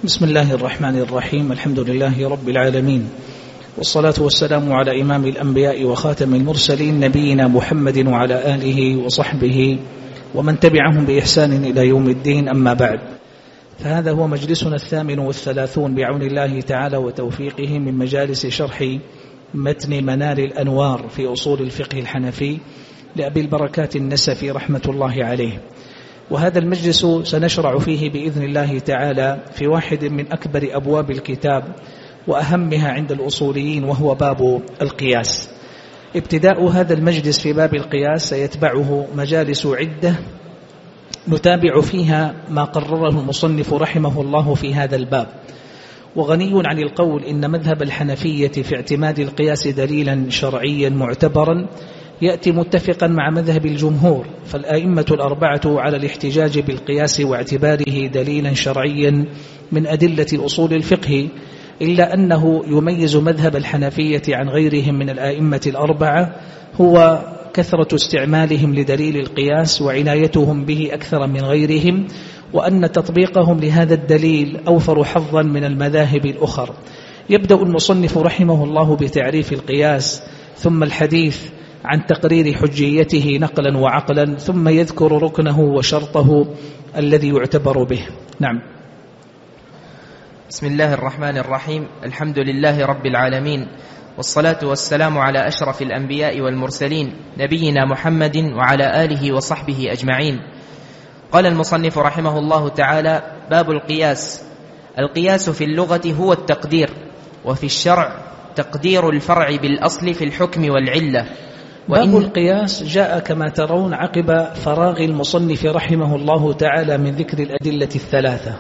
بسم الله الرحمن الرحيم. الحمد لله رب العالمين، والصلاة والسلام على إمام الأنبياء وخاتم المرسلين نبينا محمد وعلى آله وصحبه ومن تبعهم بإحسان إلى يوم الدين، أما بعد، فهذا هو مجلسنا 38 بعون الله تعالى وتوفيقه من مجالس شرح متن منار الأنوار في أصول الفقه الحنفي لأبي البركات النسفي رحمة الله عليه. وهذا المجلس سنشرع فيه بإذن الله تعالى في واحد من أكبر أبواب الكتاب وأهمها عند الأصوليين، وهو باب القياس. ابتداء هذا المجلس في باب القياس سيتبعه مجالس عدة نتابع فيها ما قرره المصنف رحمه الله في هذا الباب، وغني عن القول إن مذهب الحنفية في اعتماد القياس دليلا شرعيا معتبرا يأتي متفقا مع مذهب الجمهور، فالآئمة الأربعة على الاحتجاج بالقياس واعتباره دليلا شرعيا من أدلة أصول الفقه، إلا أنه يميز مذهب الحنفية عن غيرهم من الآئمة الأربعة هو كثرة استعمالهم لدليل القياس وعنايتهم به أكثر من غيرهم، وأن تطبيقهم لهذا الدليل أوفر حظا من المذاهب الأخر. يبدأ المصنف رحمه الله بتعريف القياس، ثم الحديث عن تقرير حجيته نقلا وعقلا، ثم يذكر ركنه وشرطه الذي يعتبر به. نعم. بسم الله الرحمن الرحيم. الحمد لله رب العالمين، والصلاة والسلام على أشرف الأنبياء والمرسلين نبينا محمد وعلى آله وصحبه أجمعين. قال المصنف رحمه الله تعالى: باب القياس. القياس في اللغة هو التقدير، وفي الشرع تقدير الفرع بالأصل في الحكم والعلة. باب القياس جاء كما ترون عقب فراغ المصنف رحمه الله تعالى من ذكر الأدلة الثلاثة.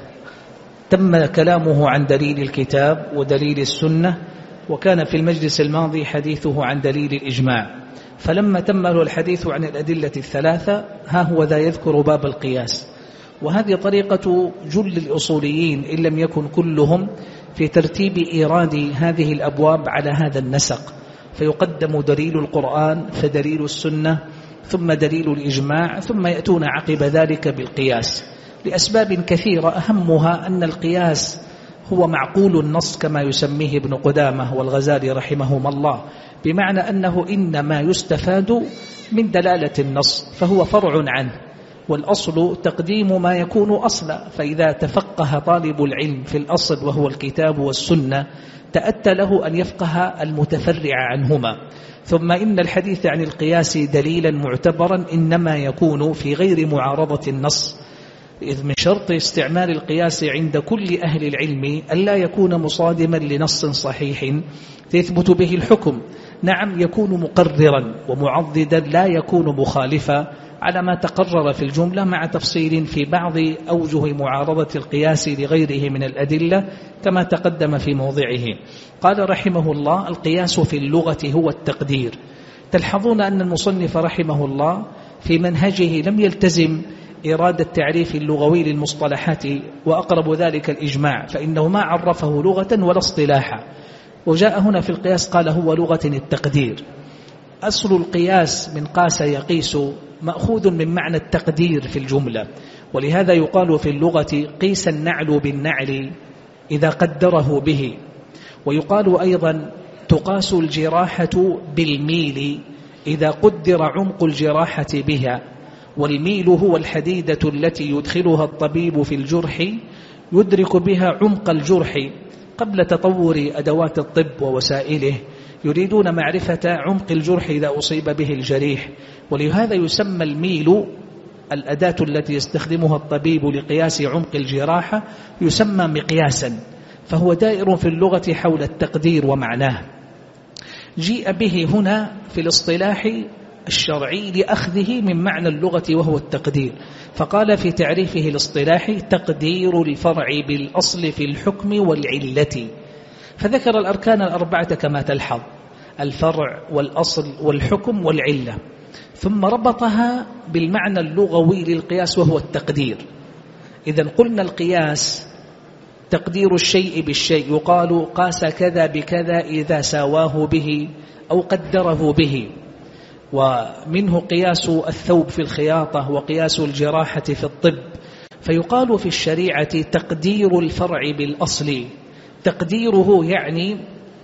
تم كلامه عن دليل الكتاب ودليل السنة، وكان في المجلس الماضي حديثه عن دليل الإجماع، فلما تم له الحديث عن الأدلة الثلاثة ها هو ذا يذكر باب القياس. وهذه طريقة جل الأصوليين إن لم يكن كلهم في ترتيب إيراد هذه الأبواب على هذا النسق، فيقدم دليل القرآن فدليل السنة ثم دليل الإجماع، ثم يأتون عقب ذلك بالقياس لأسباب كثيرة، أهمها أن القياس هو معقول النص كما يسميه ابن قدامة والغزالي رحمهما الله، بمعنى أنه إنما يستفاد من دلالة النص فهو فرع عنه، والأصل تقديم ما يكون أصلا، فإذا تفقه طالب العلم في الأصل وهو الكتاب والسنة تأتى له أن يفقه المتفرع عنهما. ثم إن الحديث عن القياس دليلا معتبرا إنما يكون في غير معارضة النص، إذ من شرط استعمال القياس عند كل أهل العلم ألا يكون مصادما لنص صحيح يثبت به الحكم. نعم، يكون مقررا ومعضدا، لا يكون مخالفا على ما تقرر في الجملة، مع تفصيل في بعض أوجه معارضة القياس لغيره من الأدلة كما تقدم في موضعه. قال رحمه الله: القياس في اللغة هو التقدير. تلحظون أن المصنف رحمه الله في منهجه لم يلتزم إرادة التعريف اللغوي للمصطلحات، وأقرب ذلك الإجماع، فإنه ما عرفه لغة ولا اصطلاحا، وجاء هنا في القياس قال هو لغة التقدير. أصل القياس من قاس يقيس مأخوذ من معنى التقدير في الجملة، ولهذا يقال في اللغة قيس النعل بالنعل إذا قدره به، ويقال أيضا تقاس الجراحة بالميل إذا قدر عمق الجراحة بها، والميل هو الحديدة التي يدخلها الطبيب في الجرح يدرك بها عمق الجرح قبل تطور أدوات الطب ووسائله، يريدون معرفة عمق الجرح إذا أصيب به الجريح، ولهذا يسمى الميل الأداة التي يستخدمها الطبيب لقياس عمق الجراحة يسمى مقياسا، فهو دائر في اللغة حول التقدير ومعناه. جيء به هنا في الاصطلاح الشرعي لأخذه من معنى اللغة وهو التقدير، فقال في تعريفه الاصطلاحي: تقدير الفرع بالأصل في الحكم والعلة، فذكر الأركان الأربعة كما تلحظ: الفرع والأصل والحكم والعلة، ثم ربطها بالمعنى اللغوي للقياس وهو التقدير. إذن قلنا القياس تقدير الشيء بالشيء، يقال قاس كذا بكذا إذا ساواه به أو قدره به، ومنه قياس الثوب في الخياطة وقياس الجراحة في الطب، فيقال في الشريعة تقدير الفرع بالأصل. تقديره يعني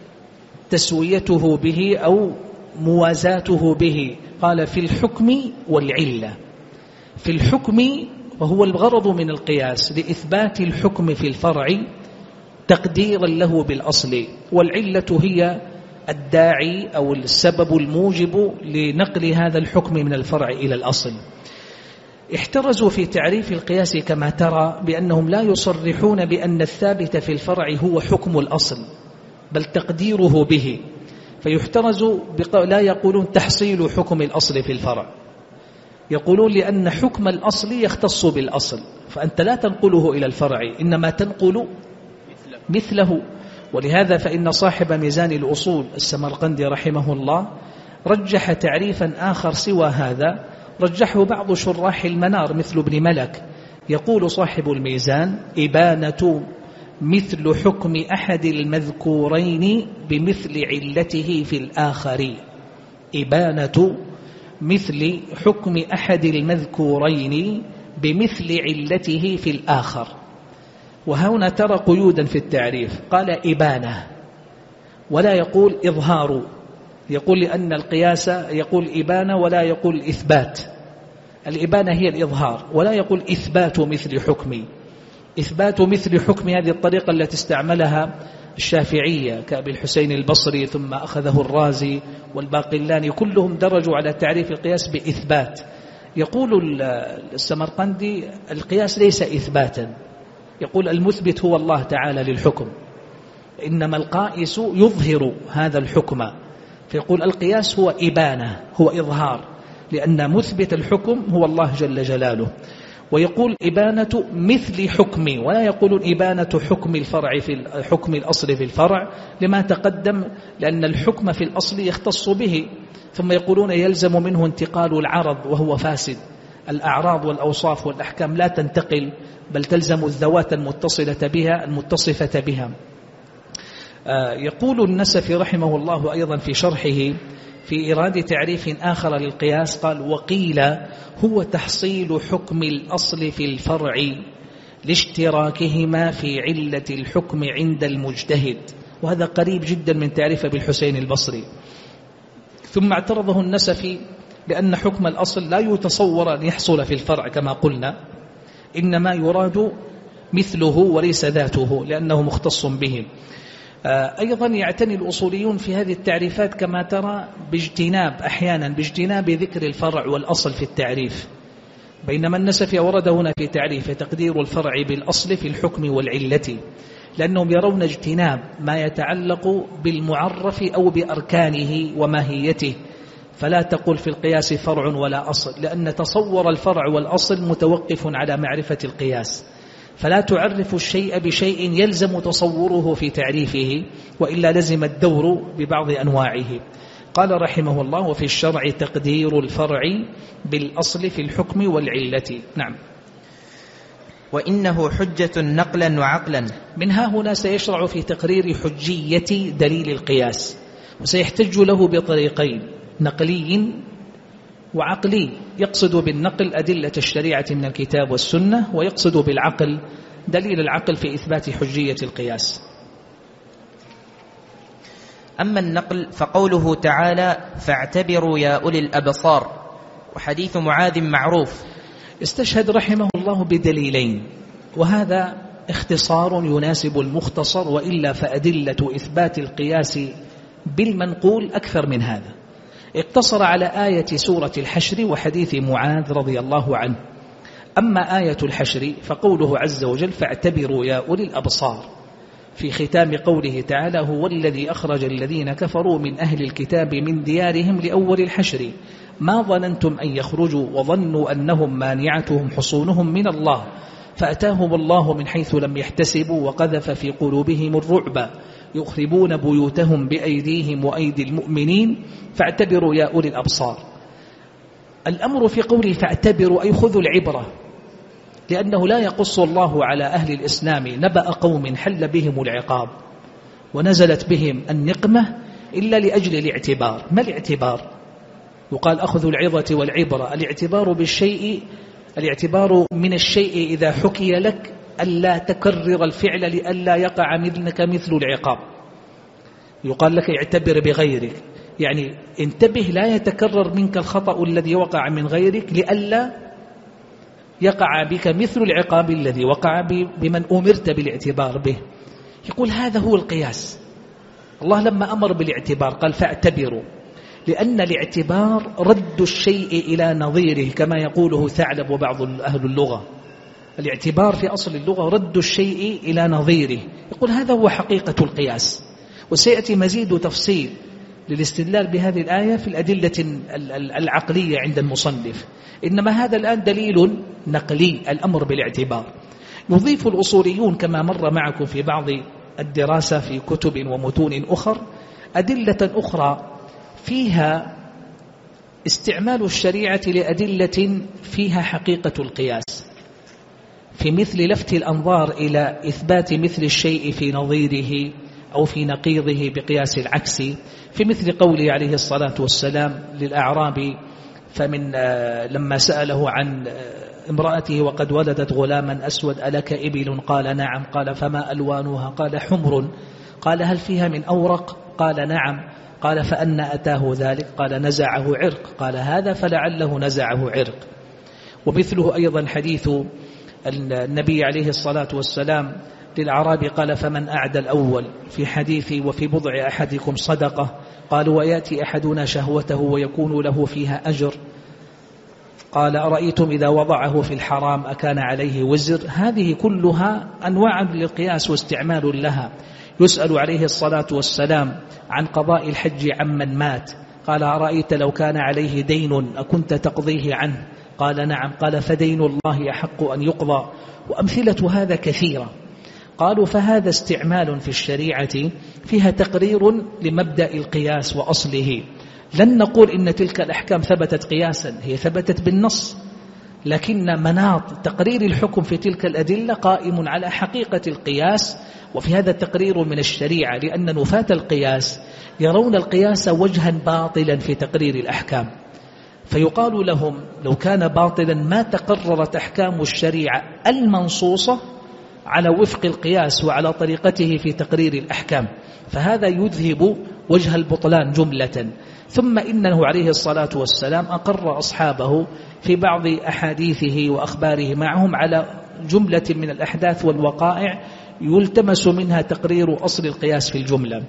تسويته به أو موازاته به. قال في الحكم والعلة. في الحكم وهو الغرض من القياس لإثبات الحكم في الفرع تقديرا له بالأصل، والعلة هي الداعي أو السبب الموجب لنقل هذا الحكم من الفرع إلى الأصل. احترزوا في تعريف القياس كما ترى بأنهم لا يصرحون بأن الثابت في الفرع هو حكم الأصل بل تقديره به، فيحترزوا لا يقولون تحصيل حكم الأصل في الفرع، يقولون لأن حكم الأصل يختص بالأصل، فأنت لا تنقله إلى الفرع إنما تنقل مثله. ولهذا فإن صاحب ميزان الأصول السمرقندي رحمه الله رجح تعريفا آخر سوى هذا، رجحه بعض شراح المنار مثل ابن ملك. يقول صاحب الميزان: إبانة مثل حكم أحد المذكورين بمثل علته في الآخر. إبانة مثل حكم أحد المذكورين بمثل علته في الآخر. وهنا ترى قيودا في التعريف، قال إبانة ولا يقول إظهار، يقول لأن القياس يقول إبانة ولا يقول إثبات. الإبانة هي الإظهار، ولا يقول إثبات مثل حكمي. إثبات مثل حكم هذه الطريقة التي استعملها الشافعية كأبي الحسين البصري ثم أخذه الرازي والباقلاني، كلهم درجوا على تعريف القياس بإثبات. يقول السمرقندي القياس ليس إثباتا، يقول المثبت هو الله تعالى للحكم، إنما القائس يظهر هذا الحكم، فيقول القياس هو إبانة، هو إظهار، لأن مثبت الحكم هو الله جل جلاله. ويقول إبانة مثل حكمي، ولا يقولون إبانة حكم الفرع في حكم الأصل في الفرع لما تقدم، لأن الحكم في الأصل يختص به. ثم يقولون يلزم منه انتقال العرض وهو فاسد. الأعراض والأوصاف والأحكام لا تنتقل بل تلزم الذوات المتصلة بها المتصفة بها. يقول النسفي رحمه الله أيضا في شرحه في إيراد تعريف آخر للقياس، قال: وقيل هو تحصيل حكم الأصل في الفرع لاشتراكهما في علة الحكم عند المجتهد. وهذا قريب جدا من تعريف أبي الحسين البصري. ثم اعترضه النسفي لأن حكم الأصل لا يتصور أن يحصل في الفرع كما قلنا، إنما يراد مثله وليس ذاته لأنه مختص به. أيضا يعتني الأصوليون في هذه التعريفات كما ترى أحيانا باجتناب ذكر الفرع والأصل في التعريف، بينما النسفي ورد هنا في تعريف تقدير الفرع بالأصل في الحكم والعلة، لأنهم يرون اجتناب ما يتعلق بالمعرف أو بأركانه وماهيته، فلا تقل في القياس فرع ولا أصل، لأن تصور الفرع والأصل متوقف على معرفة القياس، فلا تعرف الشيء بشيء يلزم تصوره في تعريفه، وإلا لزم الدور ببعض أنواعه. قال رحمه الله: وفي الشرع تقدير الفرع بالأصل في الحكم والعلة. نعم. وإنه حجة نقلا وعقلا. منها هنا سيشرع في تقرير حجية دليل القياس، وسيحتج له بطريقين: نقلي وعقلي. يقصد بالنقل أدلة الشريعة من الكتاب والسنة، ويقصد بالعقل دليل العقل في إثبات حجية القياس. أما النقل فقوله تعالى: فاعتبروا يا أولي الأبصار، وحديث معاذ معروف. استشهد رحمه الله بدليلين، وهذا اختصار يناسب المختصر، وإلا فأدلة إثبات القياس بالمنقول أكثر من هذا. اقتصر على آية سورة الحشر وحديث معاذ رضي الله عنه. أما آية الحشر فقوله عز وجل: فاعتبروا يا أولي الأبصار، في ختام قوله تعالى: هو الذي أخرج الذين كفروا من أهل الكتاب من ديارهم لأول الحشر ما ظننتم أن يخرجوا وظنوا أنهم مانعتهم حصونهم من الله فأتاهم الله من حيث لم يحتسبوا وقذف في قلوبهم الرعب يخربون بيوتهم بأيديهم وأيدي المؤمنين فاعتبروا يا أولي الأبصار. الأمر في قوله فاعتبروا أي خذوا العبرة، لأنه لا يقص الله على أهل الإسلام نبأ قوم حل بهم العقاب ونزلت بهم النقمة إلا لأجل الاعتبار. ما الاعتبار؟ يقال أخذ العظة والعبرة. الاعتبار بالشيء الاعتبار من الشيء إذا حكي لك ألا تكرر الفعل لئلا يقع منك مثل العقاب. يقال لك اعتبر بغيرك، يعني انتبه لا يتكرر منك الخطأ الذي وقع من غيرك لئلا يقع بك مثل العقاب الذي وقع بمن أمرت بالاعتبار به. يقول هذا هو القياس. الله لما أمر بالاعتبار قال فاعتبروا، لأن الاعتبار رد الشيء إلى نظيره كما يقوله ثعلب وبعض أهل اللغة. الاعتبار في أصل اللغة رد الشيء إلى نظيره. يقول هذا هو حقيقة القياس، وسيأتي مزيد تفصيل للاستدلال بهذه الآية في الأدلة العقلية عند المصنف. إنما هذا الآن دليل نقلي، الأمر بالاعتبار. يضيف الأصوليون كما مر معكم في بعض الدراسة في كتب ومتون أخر أدلة أخرى فيها استعمال الشريعة لأدلة فيها حقيقة القياس، في مثل لفت الأنظار إلى إثبات مثل الشيء في نظيره أو في نقيضه بقياس العكس، في مثل قوله عليه الصلاة والسلام للأعرابي فمن لما سأله عن امرأته وقد ولدت غلاما أسود ألك إبل؟ قال نعم. قال فما ألوانها؟ قال حمر. قال هل فيها من أورق؟ قال نعم. قال فأن أتاه ذلك؟ قال نزعه عرق. قال هذا فلعله نزعه عرق. ومثله أيضا حديث النبي عليه الصلاة والسلام للأعرابي قال فمن أعدى الأول في حديث وفي بضع أحدكم صدقة؟ قالوا ويأتي أحدنا شهوته ويكون له فيها أجر؟ قال أرأيتم إذا وضعه في الحرام أكان عليه وزر؟ هذه كلها أنواع للقياس واستعمال لها. يسأل عليه الصلاة والسلام عن قضاء الحج عمن مات، قال أرأيت لو كان عليه دين أكنت تقضيه عنه؟ قال نعم. قال فدين الله أحق أن يقضى. وأمثلة هذا كثيرة. قالوا فهذا استعمال في الشريعة فيها تقرير لمبدأ القياس وأصله. لن نقول إن تلك الأحكام ثبتت قياسا، هي ثبتت بالنص، لكن مناط تقرير الحكم في تلك الأدلة قائم على حقيقة القياس. وفي هذا تقرير من الشريعة، لأن نفاة القياس يرون القياس وجها باطلا في تقرير الأحكام، فيقال لهم لو كان باطلا ما تقررت أحكام الشريعة المنصوصة على وفق القياس وعلى طريقته في تقرير الأحكام، فهذا يذهب وجه البطلان جملة. ثم إنه عليه الصلاة والسلام أقر أصحابه في بعض أحاديثه وأخباره معهم على جملة من الأحداث والوقائع يلتمس منها تقرير أصل القياس في الجملة.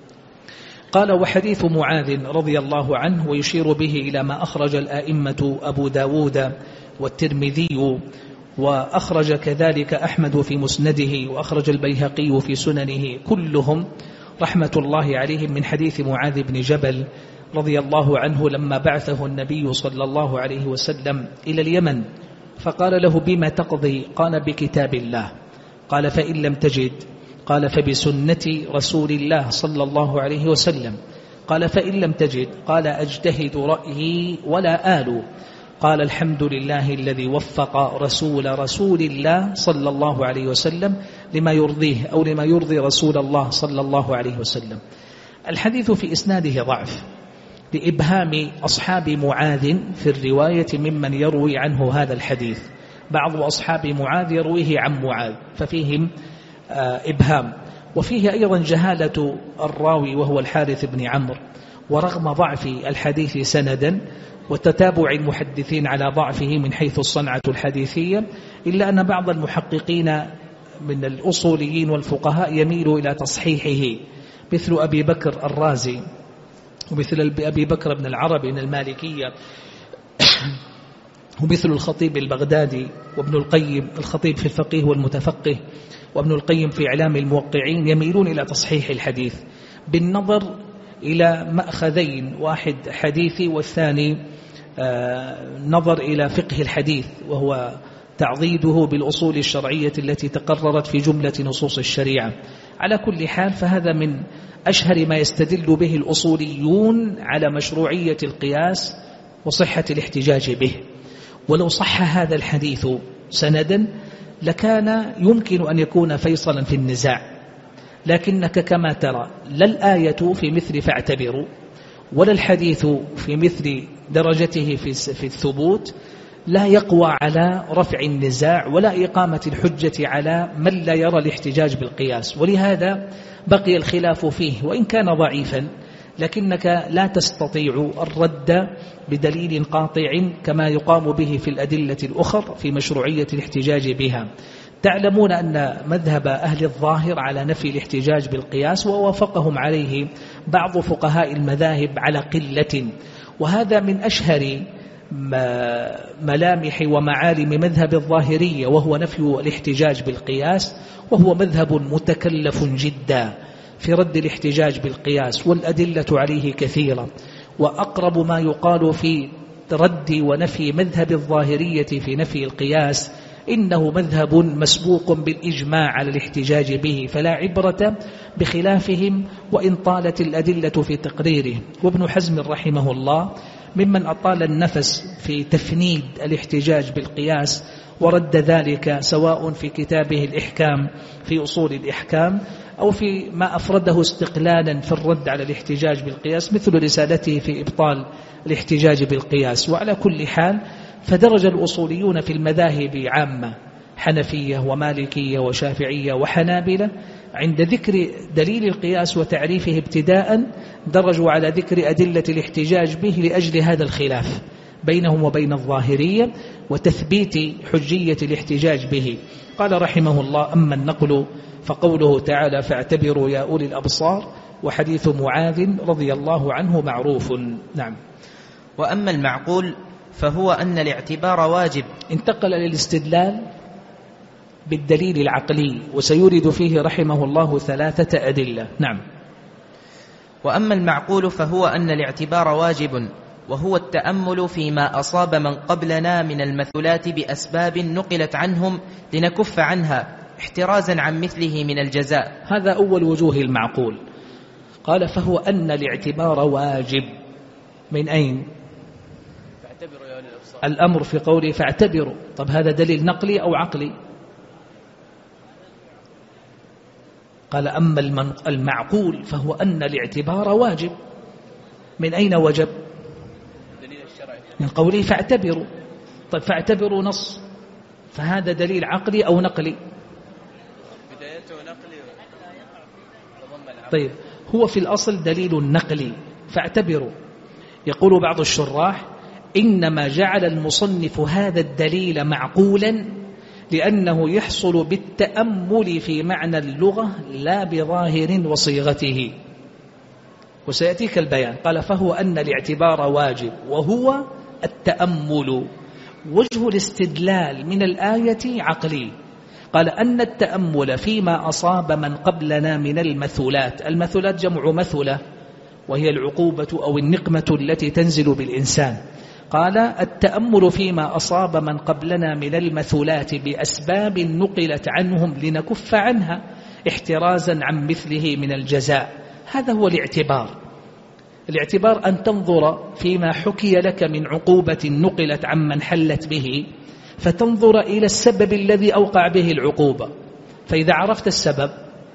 قال وحديث معاذ رضي الله عنه ويشير به إلى ما أخرج الآئمة أبو داود والترمذي، وأخرج كذلك أحمد في مسنده، وأخرج البيهقي في سننه، كلهم رحمة الله عليهم من حديث معاذ بن جبل رضي الله عنه لما بعثه النبي صلى الله عليه وسلم إلى اليمن، فقال له بما تقضي؟ قال بكتاب الله. قال فإن لم تجد؟ قال فبسنة رسول الله صلى الله عليه وسلم. قال فإن لم تجد؟ قال أجتهد رأيي ولا آل. قال الحمد لله الذي وفق رسول الله صلى الله عليه وسلم لما يرضيه أو لما يرضي رسول الله صلى الله عليه وسلم. الحديث في إسناده ضعف لإبهام أصحاب معاذ في الرواية ممن يروي عنه هذا الحديث. بعض أصحاب معاذ يرويه عن معاذ ففيهم إبهام، وفيه أيضا جهالة الراوي وهو الحارث بن عمرو. ورغم ضعف الحديث سندا وتتابع المحدثين على ضعفه من حيث الصنعة الحديثية، إلا أن بعض المحققين من الأصوليين والفقهاء يميل إلى تصحيحه، مثل أبي بكر الرازي، ومثل أبي بكر بن العربي من المالكية، ومثل الخطيب البغدادي، وابن القيم الخطيب في الفقيه والمتفقه، وابن القيم في إعلام الموقعين، يميلون إلى تصحيح الحديث بالنظر إلى مأخذين، واحد حديثي والثاني نظر إلى فقه الحديث وهو تعضيده بالأصول الشرعية التي تقررت في جملة نصوص الشريعة. على كل حال فهذا من أشهر ما يستدل به الأصوليون على مشروعية القياس وصحة الاحتجاج به. ولو صح هذا الحديث سندا لكان يمكن أن يكون فيصلا في النزاع، لكنك كما ترى لا الآية في مثل فاعتبروا ولا الحديث في مثل درجته في الثبوت لا يقوى على رفع النزاع ولا إقامة الحجة على من لا يرى الاحتجاج بالقياس، ولهذا بقي الخلاف فيه وإن كان ضعيفا، لكنك لا تستطيع الرد بدليل قاطع كما يقام به في الأدلة الأخر في مشروعية الاحتجاج بها. تعلمون أن مذهب أهل الظاهر على نفي الاحتجاج بالقياس، ووافقهم عليه بعض فقهاء المذاهب على قلة، وهذا من أشهر ملامح ومعالم مذهب الظاهرية، وهو نفي الاحتجاج بالقياس، وهو مذهب متكلف جدا في رد الاحتجاج بالقياس، والأدلة عليه كثيرة. وأقرب ما يقال في رد ونفي مذهب الظاهرية في نفي القياس إنه مذهب مسبوق بالإجماع على الاحتجاج به، فلا عبرة بخلافهم وإن طالت الأدلة في تقريره. وابن حزم رحمه الله ممن أطال النفس في تفنيد الاحتجاج بالقياس، ورد ذلك سواء في كتابه الإحكام في أصول الإحكام أو في ما أفرده استقلالا في الرد على الاحتجاج بالقياس، مثل رسالته في إبطال الاحتجاج بالقياس. وعلى كل حال فدرج الأصوليون في المذاهب عامة، حنفية ومالكية وشافعية وحنابلة، عند ذكر دليل القياس وتعريفه ابتداء درجوا على ذكر أدلة الاحتجاج به لأجل هذا الخلاف بينهم وبين الظاهرية وتثبيت حجية الاحتجاج به. قال رحمه الله: أما النقل فقوله تعالى: فاعتبروا يا أولي الأبصار، وحديث معاذ رضي الله عنه معروف. نعم. وأما المعقول فهو أن الاعتبار واجب. انتقل للاستدلال بالدليل العقلي، وسيورد فيه رحمه الله 3 أدلة. نعم. وأما المعقول فهو أن الاعتبار واجب، وهو التأمل فيما أصاب من قبلنا من المثلات بأسباب نقلت عنهم لنكف عنها احترازا عن مثله من الجزاء. هذا أول وجوه المعقول. قال: فهو أن الاعتبار واجب. من أين؟ الأمر في قوله فاعتبروا. طب هذا دليل نقلي أو عقلي؟ قال: أما المعقول فهو أن الاعتبار واجب. من أين وجب؟ من قوله فاعتبروا. طيب فاعتبروا نص، فهذا دليل عقلي أو نقلي؟ بدايته نقلي. طيب هو في الأصل دليل نقلي، فاعتبروا. يقول بعض الشراح: إنما جعل المصنف هذا الدليل معقولا لأنه يحصل بالتأمل في معنى اللغة لا بظاهر وصيغته. وسيأتيك البيان. قال: فهو أن الاعتبار واجب وهو التأمل. وجه الاستدلال من الآية عقلي. قال: أن التأمل فيما أصاب من قبلنا من المثلات. المثلات جمع مثلة، وهي العقوبة أو النقمة التي تنزل بالإنسان. قال: التأمل فيما أصاب من قبلنا من المثلات بأسباب نقلت عنهم لنكف عنها احترازا عن مثله من الجزاء. هذا هو الاعتبار. الاعتبار أن تنظر فيما حكي لك من عقوبة نقلت عمن حلت به، فتنظر إلى السبب الذي أوقع به العقوبة، فإذا عرفت السبب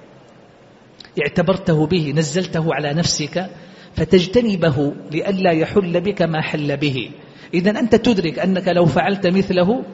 اعتبرته به، نزلته على نفسك فتجتنبه لئلا يحل بك ما حل به. إذن أنت تدرك أنك لو فعلت مثله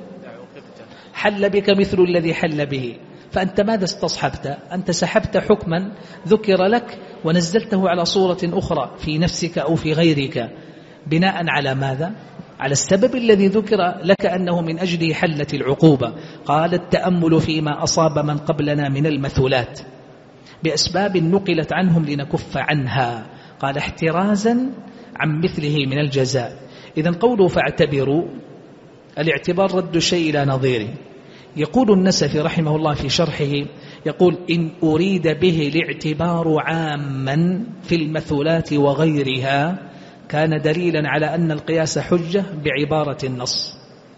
حل بك مثل الذي حل به، فأنت ماذا استصحبت؟ أنت سحبت حكما ذكر لك ونزلته على صورة أخرى في نفسك أو في غيرك، بناء على ماذا؟ على السبب الذي ذكر لك أنه من أجله حلت العقوبة. قال: التأمل فيما أصاب من قبلنا من المثلات بأسباب نقلت عنهم لنكف عنها. قال: احترازا عن مثله من الجزاء. إذن قوله فاعتبروا، الاعتبار رد الشيء إلى نظيره. يقول النسفي رحمه الله في شرحه، يقول: إن أريد به الاعتبار عاما في المثلات وغيرها كان دليلا على أن القياس حجة بعبارة النص.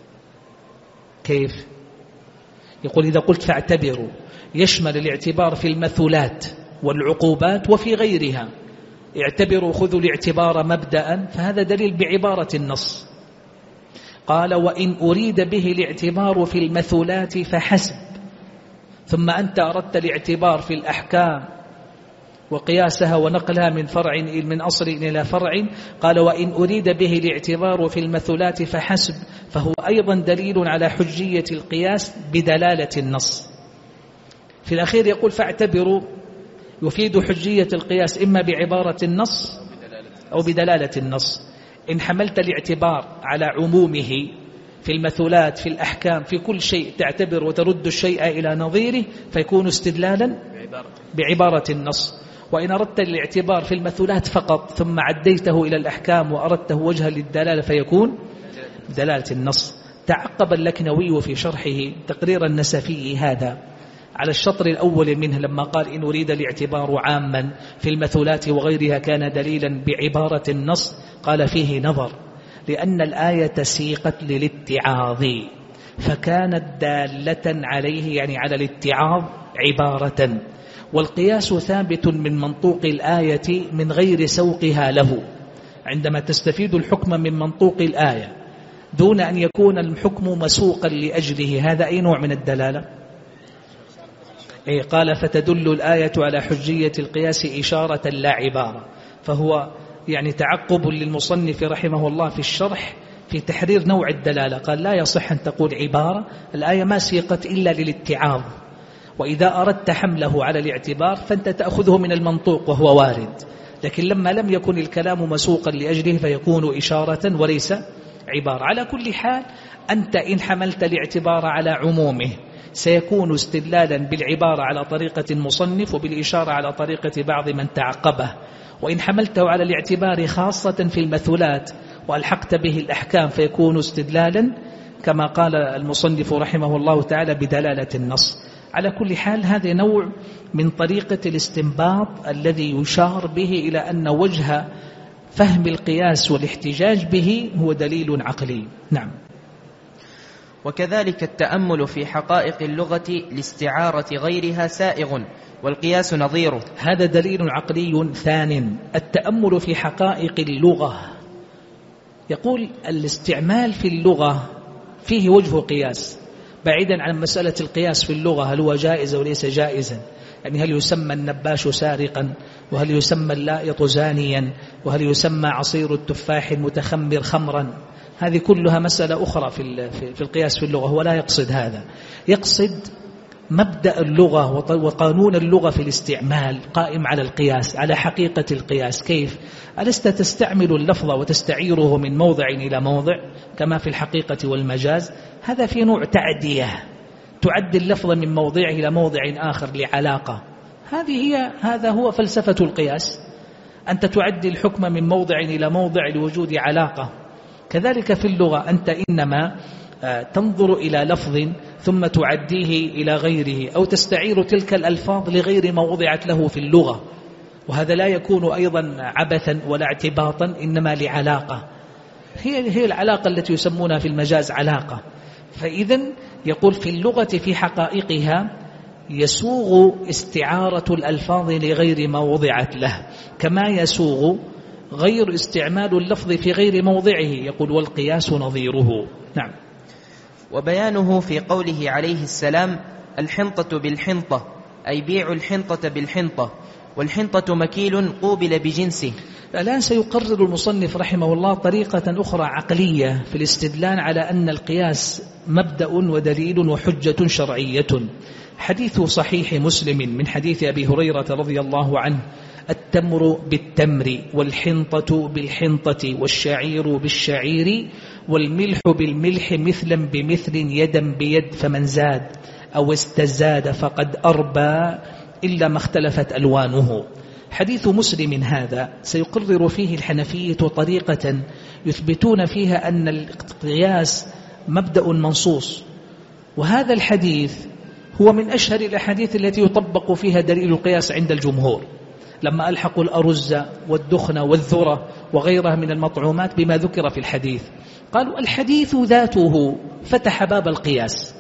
كيف؟ يقول: إذا قلت فاعتبروا يشمل الاعتبار في المثلات والعقوبات وفي غيرها. اعتبروا، خذوا الاعتبار مبدأ، فهذا دليل بعبارة النص. قال: وإن أريد به الاعتبار في المثلات فحسب. ثم أنت أردت الاعتبار في الأحكام وقياسها ونقلها من أصل إلى فرع. قال وإن أريد به الاعتبار في المثلات فحسب، فهو أيضا دليل على حجية القياس بدلالة النص. في الأخير يقول فاعتبروا، يفيد حجية القياس إما بعبارة النص أو بدلالة النص. إن حملت الاعتبار على عمومه في المثلات في الأحكام في كل شيء تعتبر وترد الشيء إلى نظيره فيكون استدلالا بعبارة النص. وإن أردت الاعتبار في المثلات فقط ثم عديته إلى الأحكام وأردته وجها للدلالة فيكون دلالة النص. تعقب اللكنوي في شرحه تقرير النسفي هذا على الشطر الأول منه لما قال إن أريد الاعتبار عاما في المثلات وغيرها كان دليلا بعبارة النص. قال فيه نظر، لأن الآية سيقت للاتعاظ فكانت دالة عليه، يعني على الاتعاظ عبارة، والقياس ثابت من منطوق الآية من غير سوقها له. عندما تستفيد الحكم من منطوق الآية دون أن يكون الحكم مسوقا لأجله، هذا أي نوع من الدلالة؟ قال فتدل الآية على حجية القياس إشارة لا عبارة. فهو يعني تعقب للمصنف رحمه الله في الشرح في تحرير نوع الدلالة. قال لا يصح أن تقول عبارة، الآية ما سيقت إلا للاتعاظ، وإذا أردت حمله على الاعتبار فأنت تأخذه من المنطوق وهو وارد، لكن لما لم يكن الكلام مسوقا لأجله فيكون إشارة وليس عبارة. على كل حال أنت إن حملت الاعتبار على عمومه سيكون استدلالا بالعبارة على طريقة المصنف وبالإشارة على طريقة بعض من تعقبه. وإن حملته على الاعتبار خاصة في المثلات وألحقت به الأحكام فيكون استدلالا كما قال المصنف رحمه الله تعالى بدلالة النص. على كل حال هذا نوع من طريقة الاستنباط الذي يشار به إلى أن وجه فهم القياس والاحتجاج به هو دليل عقلي. نعم. وكذلك التأمل في حقائق اللغة لاستعارة غيرها سائغ، والقياس نظيره. هذا دليل عقلي ثان، التأمل في حقائق اللغة. يقول الاستعمال في اللغة فيه وجه قياس، بعيدا عن مسألة القياس في اللغة هل هو جائز أو ليس جائزا، يعني هل يسمى النباش سارقا، وهل يسمى اللائط زانيا، وهل يسمى عصير التفاح المتخمر خمرا. هذه كلها مسألة أخرى في القياس في اللغة. هو لا يقصد هذا، يقصد مبدأ اللغة وقانون اللغة في الاستعمال قائم على القياس، على حقيقة القياس. كيف؟ ألست تستعمل اللفظ وتستعيره من موضع إلى موضع كما في الحقيقة والمجاز؟ هذا في نوع تعدية، تعدي اللفظ من موضعه إلى موضع آخر لعلاقة. هذا هو فلسفة القياس، أنت تعدي الحكم من موضع إلى موضع لوجود علاقة. كذلك في اللغة أنت إنما تنظر إلى لفظ ثم تعديه إلى غيره، أو تستعير تلك الألفاظ لغير ما وضعت له في اللغة، وهذا لا يكون أيضا عبثا ولا اعتباطا، إنما لعلاقة. هي العلاقة التي يسمونها في المجاز علاقة. فإذا يقول في اللغة في حقائقها يسوغ استعارة الألفاظ لغير ما وضعت له، كما يسوغ غير استعمال اللفظ في غير موضعه. يقول والقياس نظيره. نعم. وبيانه في قوله عليه السلام الحنطة بالحنطة، أي بيع الحنطة بالحنطة، والحنطة مكيل قوبل بجنسه. الآن سيقرر المصنف رحمه الله طريقة أخرى عقلية في الاستدلال على أن القياس مبدأ ودليل وحجة شرعية. حديث صحيح مسلم من حديث أبي هريرة رضي الله عنه: التمر بالتمر، والحنطة بالحنطة، والشعير بالشعير، والملح بالملح، مثلا بمثل، يدا بيد، فمن زاد أو استزاد فقد أربى إلا ما اختلفت ألوانه. حديث مسلم هذا سيقرر فيه الحنفية طريقة يثبتون فيها أن القياس مبدأ منصوص، وهذا الحديث هو من أشهر الأحاديث التي يطبق فيها دليل القياس عند الجمهور، لما ألحقوا الأرز والدخن والذرة وغيرها من المطعومات بما ذكر في الحديث، قالوا الحديث ذاته فتح باب القياس.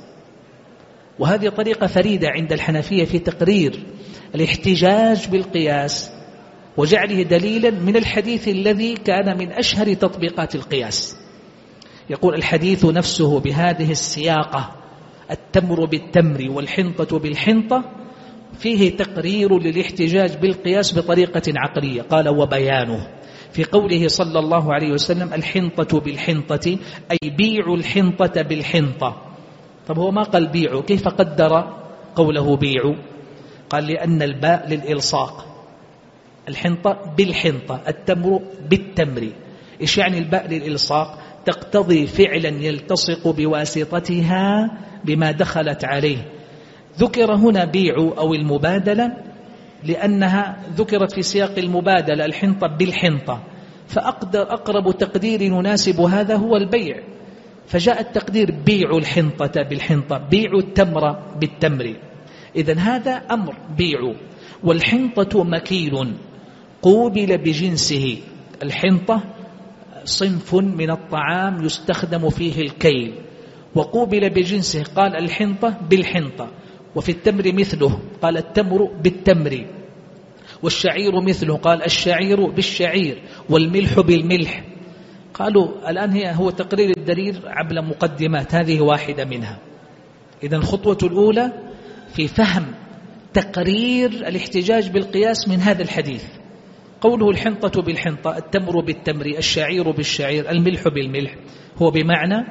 وهذه طريقة فريدة عند الحنفية في تقرير الاحتجاج بالقياس وجعله دليلا من الحديث الذي كان من أشهر تطبيقات القياس. يقول الحديث نفسه بهذه السياقة: التمر بالتمر والحنطة بالحنطة، فيه تقرير للاحتجاج بالقياس بطريقة عقلية. قال وبيانه في قوله صلى الله عليه وسلم الحنطة بالحنطة، أي بيعوا الحنطة بالحنطة. طب هو ما قال بيعوا، كيف قدر قوله بيعوا؟ قال لأن الباء للإلصاق، الحنطة بالحنطة، التمر بالتمر. إيش يعني الباء للإلصاق؟ تقتضي فعلا يلتصق بواسطتها بما دخلت عليه. ذكر هنا بيعوا أو المبادلة لأنها ذكرت في سياق المبادلة الحنطة بالحنطة، فأقرب تقدير يناسب هذا هو البيع، فجاء التقدير بيعوا الحنطة بالحنطة، بيعوا التمر بالتمر. إذن هذا أمر بيعوا. والحنطة مكيل قوبل بجنسه. الحنطة صنف من الطعام يستخدم فيه الكيل، وقوبل بجنسه قال الحنطة بالحنطة. وفي التمر مثله قال التمر بالتمر، والشعير مثله قال الشعير بالشعير، والملح بالملح. قالوا الآن هو تقرير الدليل عبر مقدمات، هذه واحدة منها. إذن الخطوة الأولى في فهم تقرير الاحتجاج بالقياس من هذا الحديث. قوله الحنطة بالحنطة، التمر بالتمر، الشعير بالشعير، الملح بالملح، هو بمعنى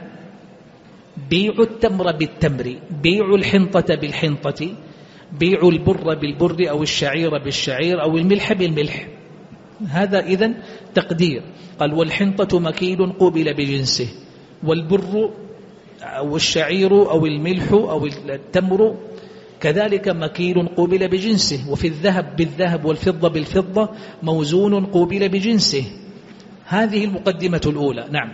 بيعوا التمر بالتمر، بيعوا الحنطة بالحنطة، بيعوا البر بالبر أو الشعير بالشعير أو الملح بالملح. هذا إذن تقدير. قال والحنطة مكيل قوبل بجنسه، والبر أو الشعير أو الملح أو التمر كذلك مكيل قوبل بجنسه. وفي الذهب بالذهب والفضة بالفضة موزون قوبل بجنسه. هذه المقدمة الأولى. نعم.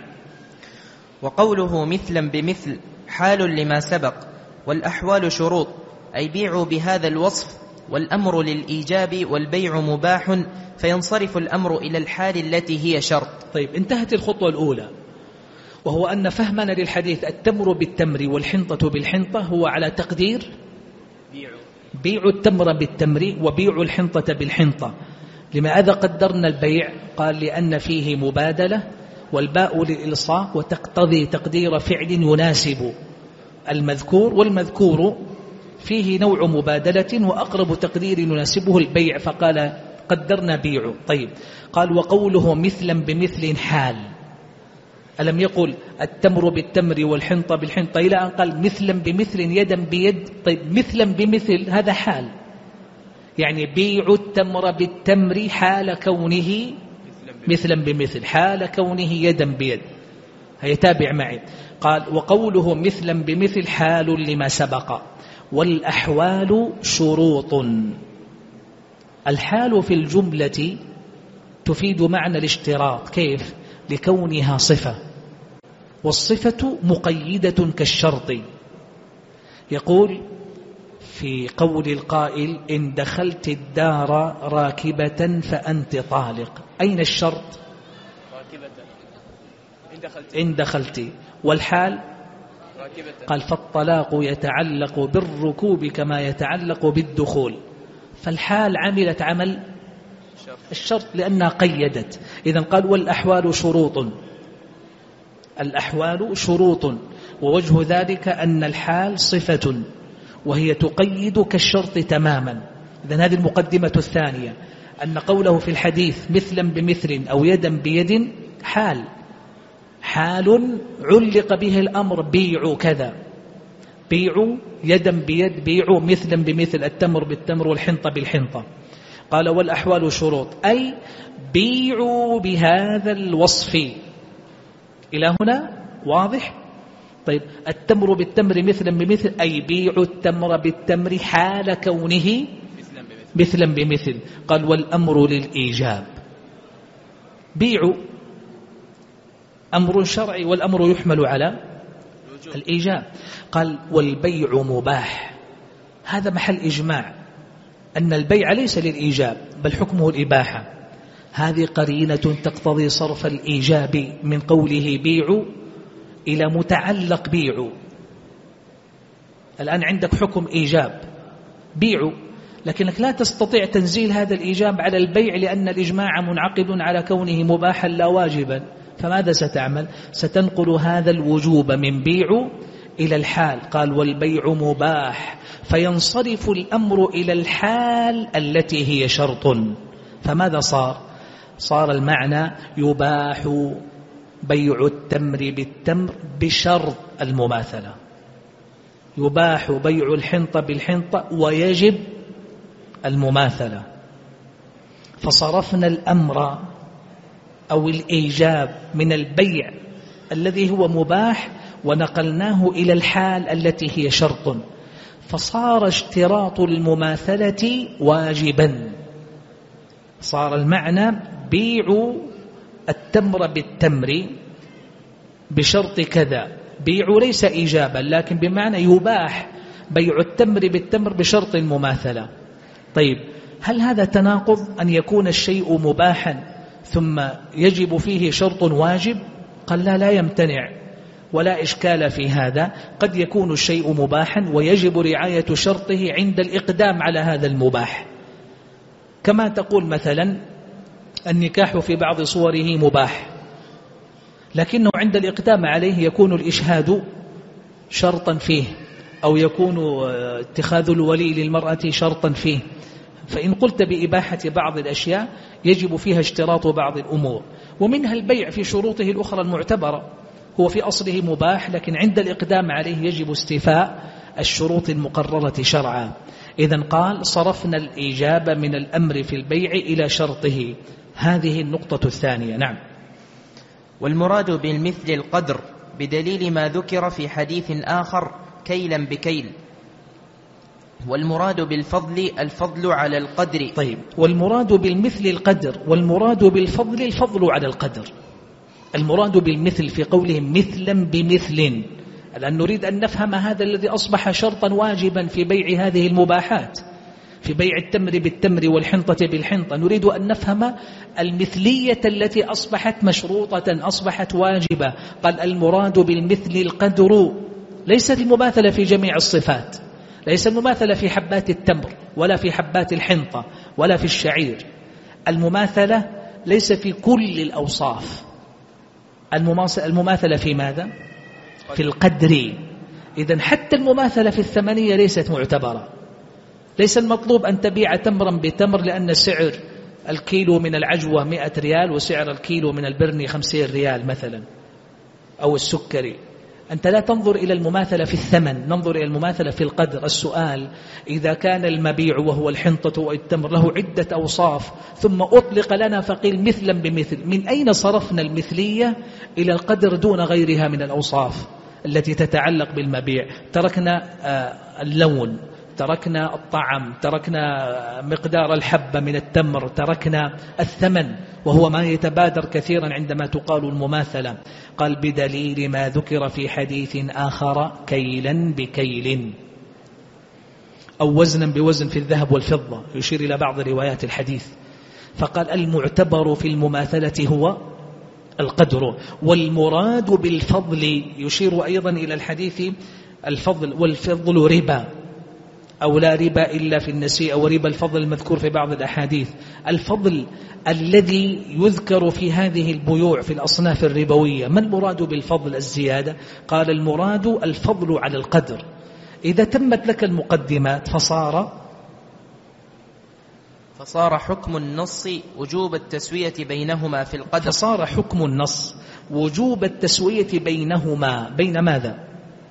وقوله مثلا بمثل حال لما سبق، والأحوال شروط، أي بيعوا بهذا الوصف، والأمر للإيجاب والبيع مباح، فينصرف الأمر إلى الحال التي هي شرط. طيب انتهت الخطوة الأولى، وهو أن فهمنا للحديث التمر بالتمر والحنطة بالحنطة هو على تقدير بيعوا التمر بالتمر وبيعوا الحنطة بالحنطة. لماذا قدرنا البيع؟ قال لأن فيه مبادلة، والباء للإلصاق، وتقتضي تقدير فعل يناسب المذكور، والمذكور فيه نوع مبادلة وأقرب تقدير يناسبه البيع، فقال قدرنا بيعوا. طيب قال وقوله مثلا بمثل حال، ألم يقل التمر بالتمر والحنطة بالحنطة إلى أن قال مثلا بمثل يدا بيد؟ طيب مثلا بمثل هذا حال، يعني بيعوا التمر بالتمر حال كونه مثلا بمثل، حال كونه يدا بيد. هيتابع معي. قال وقوله مثلا بمثل حال لما سبق، والأحوال شروط. الحال في الجملة تفيد معنى الاشتراط. كيف؟ لكونها صفة، والصفة مقيدة كالشرط. يقول في قول القائل إن دخلت الدار راكبة فأنت طالق، أين الشرط؟ راكبة. إن دخلت. والحال راكبة. قال فالطلاق يتعلق بالركوب كما يتعلق بالدخول. فالحال عملت عمل الشرط لأنها قيدت. إذن قال والأحوال شروط. الأحوال شروط، ووجه ذلك أن الحال صفة وهي تقيد كالشرط تماما. إذن هذه المقدمة الثانية، أن قوله في الحديث مثلا بمثل أو يدا بيد حال علق به الأمر، بيعوا كذا، بيعوا يدا بيد، بيعوا مثلا بمثل، التمر بالتمر والحنطة بالحنطة. قال والأحوال شروط، أي بيعوا بهذا الوصف. إلى هنا واضح؟ طيب التمر بالتمر مثلا بمثل، أي بيعوا التمر بالتمر حال كونه مثلا بمثل. قال والأمر للإيجاب، بيعوا أمر شرعي، والأمر يحمل على الإيجاب. قال والبيع مباح، هذا محل إجماع أن البيع ليس للإيجاب بل حكمه الإباحة. هذه قرينة تقتضي صرف الإيجاب من قوله بيعوا إلى متعلق بيعوا. الآن عندك حكم إيجاب بيعوا، لكنك لا تستطيع تنزيل هذا الإيجاب على البيع لأن الإجماع منعقد على كونه مباحا لا واجبا. فماذا ستعمل؟ ستنقل هذا الوجوب من بيعوا إلى الحال، قال والبيع مباح، فينصرف الأمر إلى الحال التي هي شرط. فماذا صار المعنى يباح بيع التمر بالتمر بشرط المماثلة، يباح بيع الحنطة بالحنطة ويجب المماثلة. فصرفنا الأمر أو الإيجاب من البيع الذي هو مباح ونقلناه إلى الحال التي هي شرط، فصار اشتراط المماثلة واجبا. صار المعنى بيع التمر بالتمر بشرط كذا، بيع ليس إيجابا لكن بمعنى يباح بيع التمر بالتمر بشرط المماثلة. طيب هل هذا تناقض أن يكون الشيء مباحا ثم يجب فيه شرط واجب؟ قال لا يمتنع ولا إشكال في هذا. قد يكون الشيء مباحا ويجب رعاية شرطه عند الإقدام على هذا المباح، كما تقول مثلا النكاح في بعض صوره مباح لكنه عند الإقدام عليه يكون الإشهاد شرطا فيه، أو يكون اتخاذ الولي للمرأة شرطا فيه. فإن قلت بإباحة بعض الأشياء يجب فيها اشتراط بعض الأمور، ومنها البيع في شروطه الأخرى المعتبرة، هو في أصله مباح لكن عند الإقدام عليه يجب استيفاء الشروط المقررة شرعا. إذن قال صرفنا الإجابة من الأمر في البيع إلى شرطه. هذه النقطة الثانية. نعم. والمراد بالمثل القدر بدليل ما ذكر في حديث آخر كيلا بكيل. والمراد بالفضل الفضل على القدر. طيب، والمراد بالمثل القدر، والمراد بالفضل الفضل على القدر. المراد بالمثل في قولهم مثلا بمثل، لأن نريد أن نفهم هذا الذي أصبح شرطا واجبا في بيع هذه المباحات، في بيع التمر بالتمر والحنطة بالحنطة. نريد أن نفهم المثلية التي أصبحت مشروطة، أصبحت واجبة. قال المراد بالمثل القدر، ليست المماثلة في جميع الصفات، ليس المماثلة في حبات التمر ولا في حبات الحنطة ولا في الشعير. المماثلة ليس في كل الأوصاف، المماثلة في ماذا؟ في القدر. إذن حتى المماثلة في الثمنية ليست معتبرة. ليس المطلوب أن تبيع تمرا بتمر لأن سعر الكيلو من العجوة 100 ريال وسعر الكيلو من البرني 50 ريال مثلا، أو السكري. أنت لا تنظر إلى المماثلة في الثمن، ننظر إلى المماثلة في القدر. السؤال: إذا كان المبيع وهو الحنطة والتمر له عدة أوصاف ثم أطلق لنا فقيل مثلا بمثل، من أين صرفنا المثلية إلى القدر دون غيرها من الأوصاف التي تتعلق بالمبيع؟ تركنا اللون، تركنا الطعم، تركنا مقدار الحبة من التمر، تركنا الثمن، وهو ما يتبادر كثيرا عندما تقال المماثلة. قال بدليل ما ذكر في حديث آخر كيلا بكيل، أو وزنا بوزن في الذهب والفضة، يشير إلى بعض روايات الحديث. فقال المعتبر في المماثلة هو القدر، والمراد بالفضل يشير أيضا إلى الحديث الفضل، والفضل ربا أو لا ربا إلا في النسيء، أو ربا الفضل المذكور في بعض الأحاديث. الفضل الذي يذكر في هذه البيوع في الأصناف الربوية، ما المراد بالفضل؟ الزيادة. قال المراد الفضل على القدر. إذا تمت لك المقدمات فصار حكم النص وجوب التسوية بينهما في القدر. فصار حكم النص وجوب التسوية بينهما، بين ماذا؟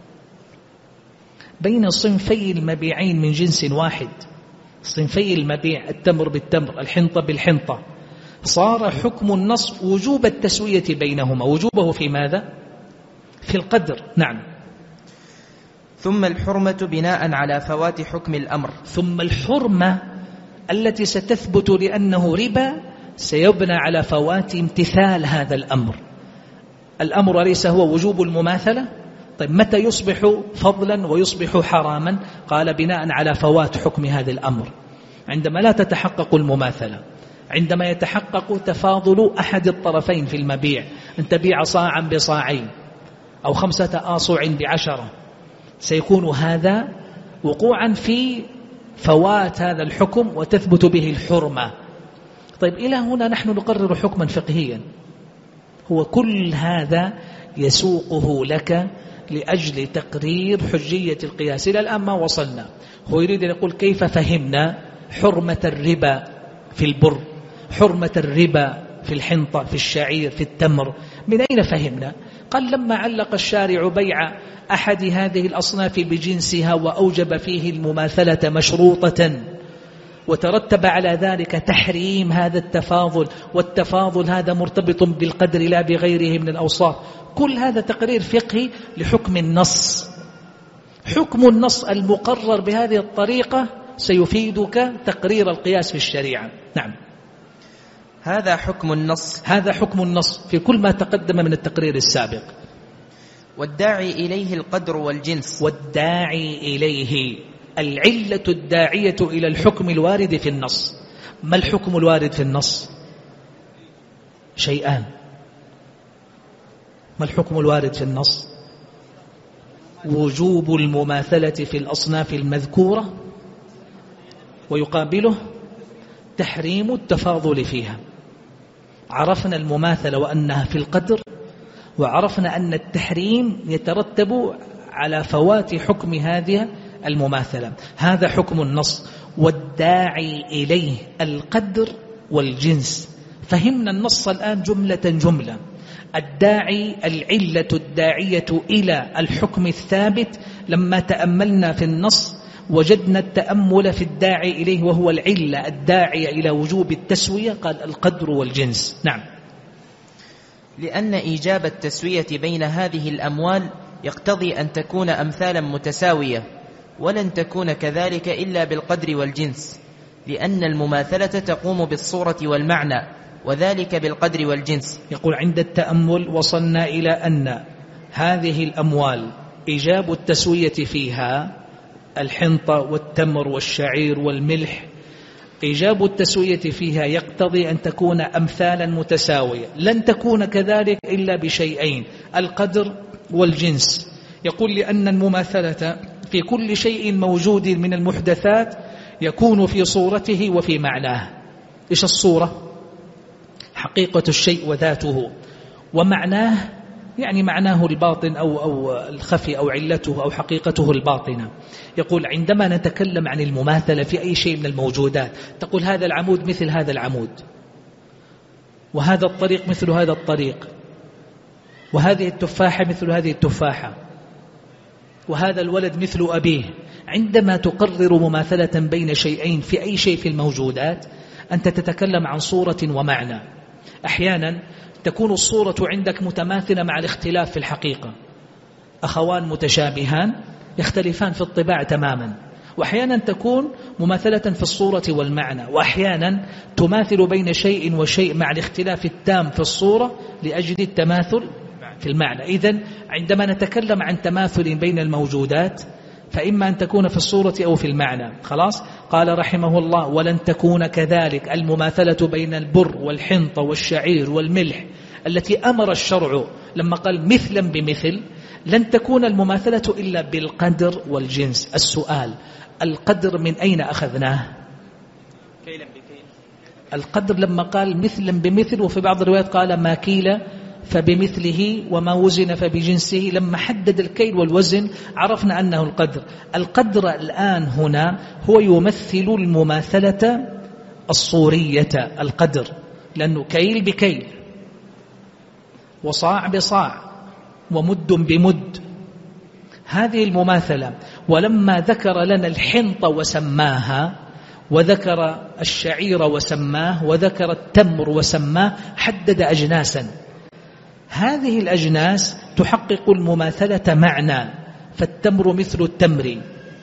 بين صنفي المبيعين من جنس واحد، صنفي المبيع التمر بالتمر الحنطة بالحنطة. صار حكم النص وجوب التسوية بينهما. وجوبه في ماذا؟ في القدر. نعم. ثم الحرمة بناء على فوات حكم الأمر. ثم الحرمة التي ستثبت لأنه ربا سيبنى على فوات امتثال هذا الأمر. الأمر ليس هو وجوب المماثلة. طيب متى يصبح فضلا ويصبح حراما؟ قال بناء على فوات حكم هذا الأمر، عندما لا تتحقق المماثلة، عندما يتحقق تفاضل أحد الطرفين في المبيع، أن تبيع صاعا بصاعين أو 5 آصع ب10، سيكون هذا وقوعا في فوات هذا الحكم وتثبت به الحرمة. طيب إلى هنا نحن نقرر حكما فقهيا، هو كل هذا يسوقه لك لأجل تقرير حجية القياس. إلى الآن ما وصلنا. هو يريد أن يقول كيف فهمنا حرمة الربا في البر، حرمة الربا في الحنطة، في الشعير، في التمر، من أين فهمنا؟ قال لما علق الشارع بيع أحد هذه الأصناف بجنسها وأوجب فيه المماثلة مشروطة، وترتب على ذلك تحريم هذا التفاضل، والتفاضل هذا مرتبط بالقدر لا بغيره من الأوصاف. كل هذا تقرير فقهي لحكم النص. حكم النص المقرر بهذه الطريقة سيفيدك تقرير القياس في الشريعة. نعم، هذا حكم النص، هذا حكم النص في كل ما تقدم من التقرير السابق. والداعي إليه القدر والجنس. والداعي إليه العلة الداعية إلى الحكم الوارد في النص. ما الحكم الوارد في النص؟ شيئان. ما الحكم الوارد في النص؟ وجوب المماثلة في الأصناف المذكورة، ويقابله تحريم التفاضل فيها. عرفنا المماثلة وأنها في القدر، وعرفنا أن التحريم يترتب على فوات حكم هذه المماثلة. هذا حكم النص. والداعي إليه القدر والجنس. فهمنا النص الآن جملة جملة. الداعي العلة الداعية إلى الحكم الثابت. لما تأملنا في النص وجدنا التأمل في الداعي إليه وهو العلة الداعية إلى وجوب التسوية، قال القدر والجنس. نعم، لأن إيجاب التسوية بين هذه الأموال يقتضي أن تكون أمثالا متساوية، ولن تكون كذلك إلا بالقدر والجنس، لأن المماثلة تقوم بالصورة والمعنى، وذلك بالقدر والجنس. يقول عند التأمل وصلنا إلى أن هذه الأموال إيجاب التسوية فيها، الحنطة والتمر والشعير والملح، إيجاب التسوية فيها يقتضي أن تكون أمثالا متساوية. لن تكون كذلك إلا بشيئين، القدر والجنس. يقول لأن المماثلة في كل شيء موجود من المحدثات يكون في صورته وفي معناه. إيش الصورة؟ حقيقة الشيء وذاته، ومعناه يعني معناه الباطن أو الخفي أو علته أو حقيقته الباطنة. يقول عندما نتكلم عن المماثلة في أي شيء من الموجودات، تقول هذا العمود مثل هذا العمود، وهذا الطريق مثل هذا الطريق، وهذه التفاحة مثل هذه التفاحة، وهذا الولد مثل أبيه. عندما تقرر مماثلة بين شيئين في أي شيء في الموجودات، أنت تتكلم عن صورة ومعنى. أحيانا تكون الصورة عندك متماثلة مع الاختلاف في الحقيقة. أخوان متشابهان يختلفان في الطباع تماما. وأحيانا تكون مماثلة في الصورة والمعنى، وأحيانا تماثل بين شيء وشيء مع الاختلاف التام في الصورة لأجل التماثل في المعنى. إذن عندما نتكلم عن تماثل بين الموجودات فإما أن تكون في الصورة أو في المعنى. خلاص، قال رحمه الله ولن تكون كذلك المماثلة بين البر والحنطة والشعير والملح التي أمر الشرع لما قال مثلا بمثل، لن تكون المماثلة إلا بالقدر والجنس. السؤال، القدر من أين أخذناه؟ كيلا بكيل. القدر لما قال مثلا بمثل، وفي بعض الروايات قال ما كيل فبمثله وما وزن فبجنسه. لما حدد الكيل والوزن عرفنا أنه القدر. القدر الآن هنا هو يمثل المماثلة الصورية، القدر، لأنه كيل بكيل وصاع بصاع ومد بمد، هذه المماثلة. ولما ذكر لنا الحنطة وسماها، وذكر الشعير وسماه، وذكر التمر وسماه، حدد أجناسا. هذه الأجناس تحقق المماثلة معنى. فالتمر مثل التمر،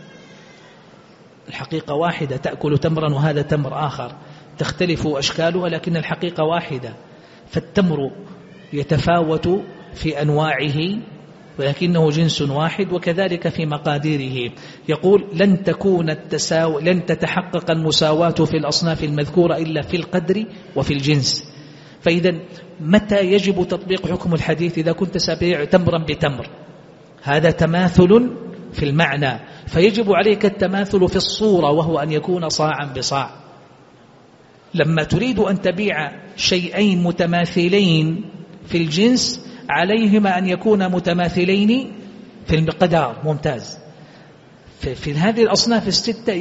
الحقيقة واحدة، تأكل تمرا وهذا تمر آخر، تختلف أشكالها لكن الحقيقة واحدة. فالتمر يتفاوت في أنواعه ولكنه جنس واحد، وكذلك في مقاديره. يقول لن تتحقق المساواة في الأصناف المذكورة إلا في القدر وفي الجنس. فإذا متى يجب تطبيق حكم الحديث؟ إذا كنت سبيع تمرا بتمر، هذا تماثل في المعنى، فيجب عليك التماثل في الصورة، وهو أن يكون صاعا بصاع. لما تريد أن تبيع شيئين متماثلين في الجنس، عليهما أن يكون متماثلين في المقدار ممتاز. في هذه الأصناف الستة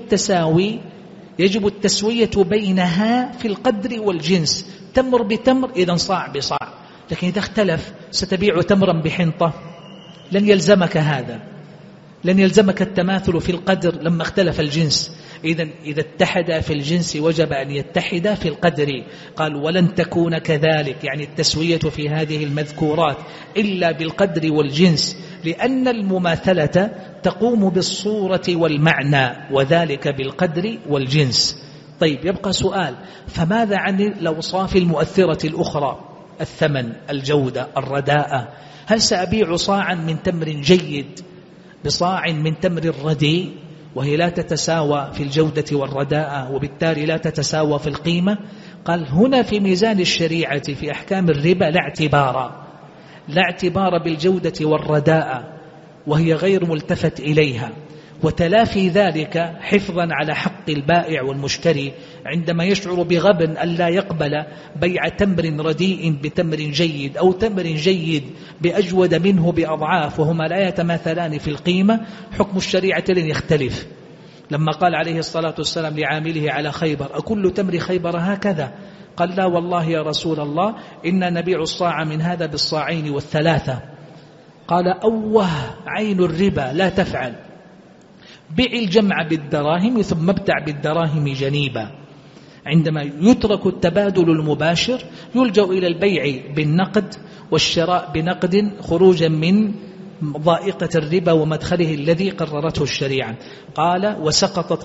يجب التسوية بينها في القدر والجنس. تمر بتمر إذا صاع بصاع، لكن إذا اختلف ستبيع تمرا بحنطة لن يلزمك هذا، لن يلزمك التماثل في القدر لما اختلف الجنس. إذا اتحدا في الجنس وجب أن يتحدا في القدر. قال ولن تكون كذلك، يعني التسوية في هذه المذكورات إلا بالقدر والجنس، لأن المماثلة تقوم بالصورة والمعنى، وذلك بالقدر والجنس. طيب يبقى سؤال، فماذا عن الأوصاف المؤثرة الأخرى؟ الثمن، الجودة، الرداءة. هل سأبيع صاعا من تمر جيد بصاع من تمر رديء وهي لا تتساوى في الجودة والرداءة، وبالتالي لا تتساوى في القيمة؟ قال هنا في ميزان الشريعة في أحكام الربا لا اعتبار بالجودة والرداءة، وهي غير ملتفت إليها، وتلافي ذلك حفظا على حق البائع والمشتري عندما يشعر بغبن ألا يقبل بيع تمر رديء بتمر جيد أو تمر جيد بأجود منه بأضعاف وهما لا يتماثلان في القيمة. حكم الشريعة لن يختلف. لما قال عليه الصلاة والسلام لعامله على خيبر: أكل تمر خيبر هكذا؟ قال: لا والله يا رسول الله، إنا نبيع الصاع من هذا بالصاعين والثلاثة. قال: أوه عين الربا، لا تفعل، بيع الجمع بالدراهم ثم ابتع بالدراهم جنيبا. عندما يترك التبادل المباشر يلجأ إلى البيع بالنقد والشراء بنقد خروجا من ضائقة الربا ومدخله الذي قررته الشريعة. قال: وسقطت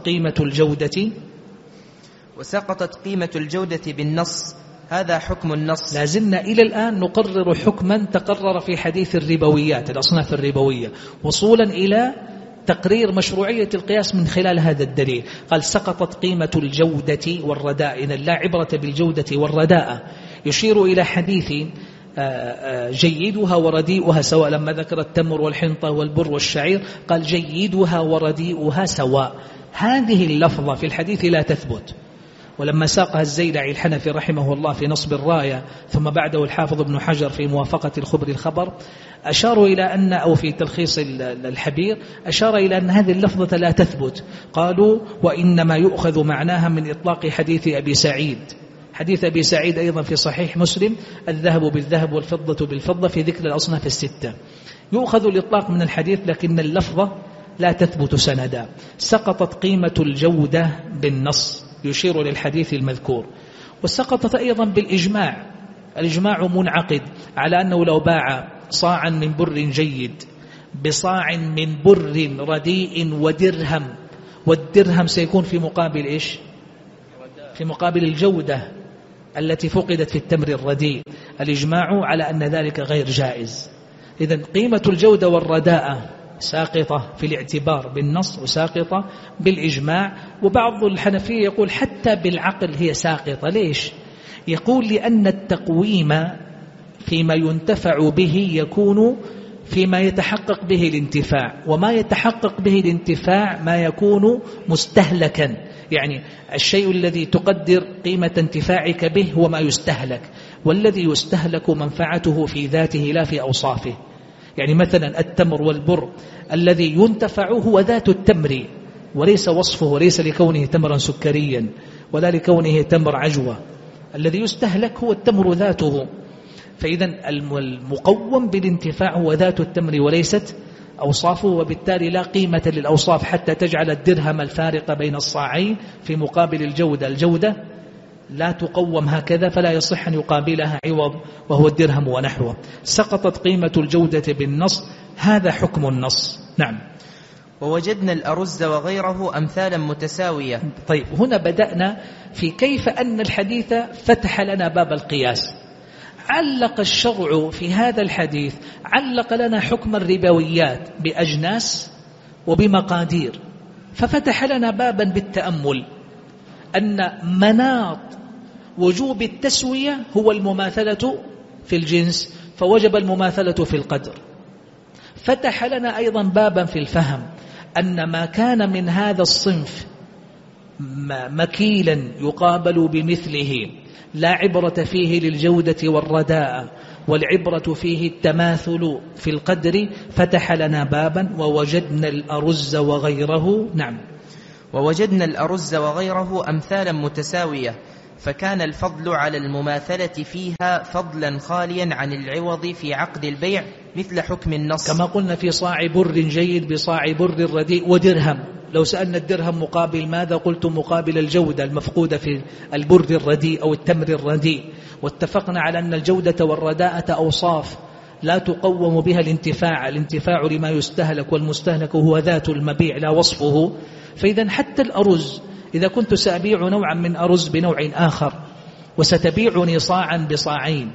قيمة الجودة بالنص. هذا حكم النص. لازلنا إلى الآن نقرر حكما تقرر في حديث الربويات، الأصناف الربوية، وصولا إلى تقرير مشروعية القياس من خلال هذا الدليل. قال: سقطت قيمة الجودة والرداء. إذن لا عبرة بالجودة والرداء. يشير إلى حديث جيدها ورديئها سواء، لما ذكر التمر والحنطة والبر والشعير قال: جيدها ورديئها سواء. هذه اللفظة في الحديث لا تثبت. ولما ساقها الزيلعي الحنفي رحمه الله في نصب الراية، ثم بعده الحافظ ابن حجر في موافقة الخبر، أشاروا إلى أن، أو في تلخيص الحبير أشار إلى أن هذه اللفظة لا تثبت. قالوا: وإنما يؤخذ معناها من إطلاق حديث أبي سعيد. حديث أبي سعيد أيضا في صحيح مسلم: الذهب بالذهب والفضة بالفضة، في ذكر الأصناف الستة. يؤخذ الإطلاق من الحديث، لكن اللفظة لا تثبت سندا. سقطت قيمة الجودة بالنص، يشير للحديث المذكور. وسقطت أيضا بالإجماع. الإجماع منعقد على أنه لو باع صاعا من بر جيد بصاع من بر رديء ودرهم، والدرهم سيكون في مقابل إيش؟ في مقابل الجودة التي فقدت في التمر الرديء. الإجماع على أن ذلك غير جائز. إذن قيمة الجودة والرداءة ساقطة في الاعتبار بالنص وساقطة بالإجماع. وبعض الحنفية يقول حتى بالعقل هي ساقطة. ليش؟ يقول لأن التقويم فيما ينتفع به يكون فيما يتحقق به الانتفاع، وما يتحقق به الانتفاع ما يكون مستهلكا. يعني الشيء الذي تقدر قيمة انتفاعك به هو ما يستهلك، والذي يستهلك منفعته في ذاته لا في أوصافه. يعني مثلا التمر والبر الذي ينتفع هو ذات التمر وليس وصفه، وليس لكونه تمرا سكريا ولا لكونه تمر عجوة. الذي يستهلك هو التمر ذاته. فإذا المقوم بالانتفاع هو ذات التمر وليست أوصافه، وبالتالي لا قيمة للأوصاف حتى تجعل الدرهم الفارق بين الصاعين في مقابل الجودة. الجودة لا تقوم هكذا، فلا يصح أن يقابلها عوض وهو الدرهم ونحوه. سقطت قيمة الجودة بالنص. هذا حكم النص. نعم. ووجدنا الأرز وغيره أمثالا متساوية. طيب، هنا بدأنا في كيف أن الحديث فتح لنا باب القياس. علق الشرع في هذا الحديث، علق لنا حكم الربويات بأجناس وبمقادير، ففتح لنا بابا بالتأمل أن مناط وجوب التسوية هو المماثلة في الجنس، فوجب المماثلة في القدر. فتح لنا أيضا بابا في الفهم أن ما كان من هذا الصنف مكيلا يقابل بمثله، لا عبرة فيه للجودة والرداء، والعبرة فيه التماثل في القدر فتح لنا بابا ووجدنا الأرز وغيره. نعم. ووجدنا الأرز وغيره أمثالا متساوية، فكان الفضل على المماثلة فيها فضلا خاليا عن العوض في عقد البيع مثل حكم النص، كما قلنا في صاع بر جيد بصاع بر رديء ودرهم. لو سألنا الدرهم مقابل ماذا؟ قلت مقابل الجودة المفقودة في البر الرديء أو التمر الرديء. واتفقنا على أن الجودة والرداءة أوصاف لا تقوم بها الانتفاع لما يستهلك، والمستهلك هو ذات المبيع لا وصفه. فإذا حتى الأرز، إذا كنت سأبيع نوعا من أرز بنوع آخر وستبيعني صاعا بصاعين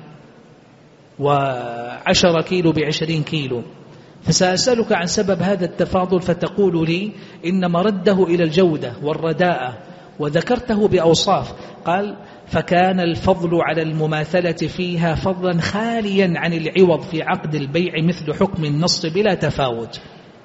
10 كيلو ب20 كيلو، فسأسألك عن سبب هذا التفاضل، فتقول لي إن مرده إلى الجودة والرداءة، وذكرته بأوصاف. قال فكان الفضل على المماثلة فيها فضلا خاليا عن العوض في عقد البيع مثل حكم النص بلا تفاوت.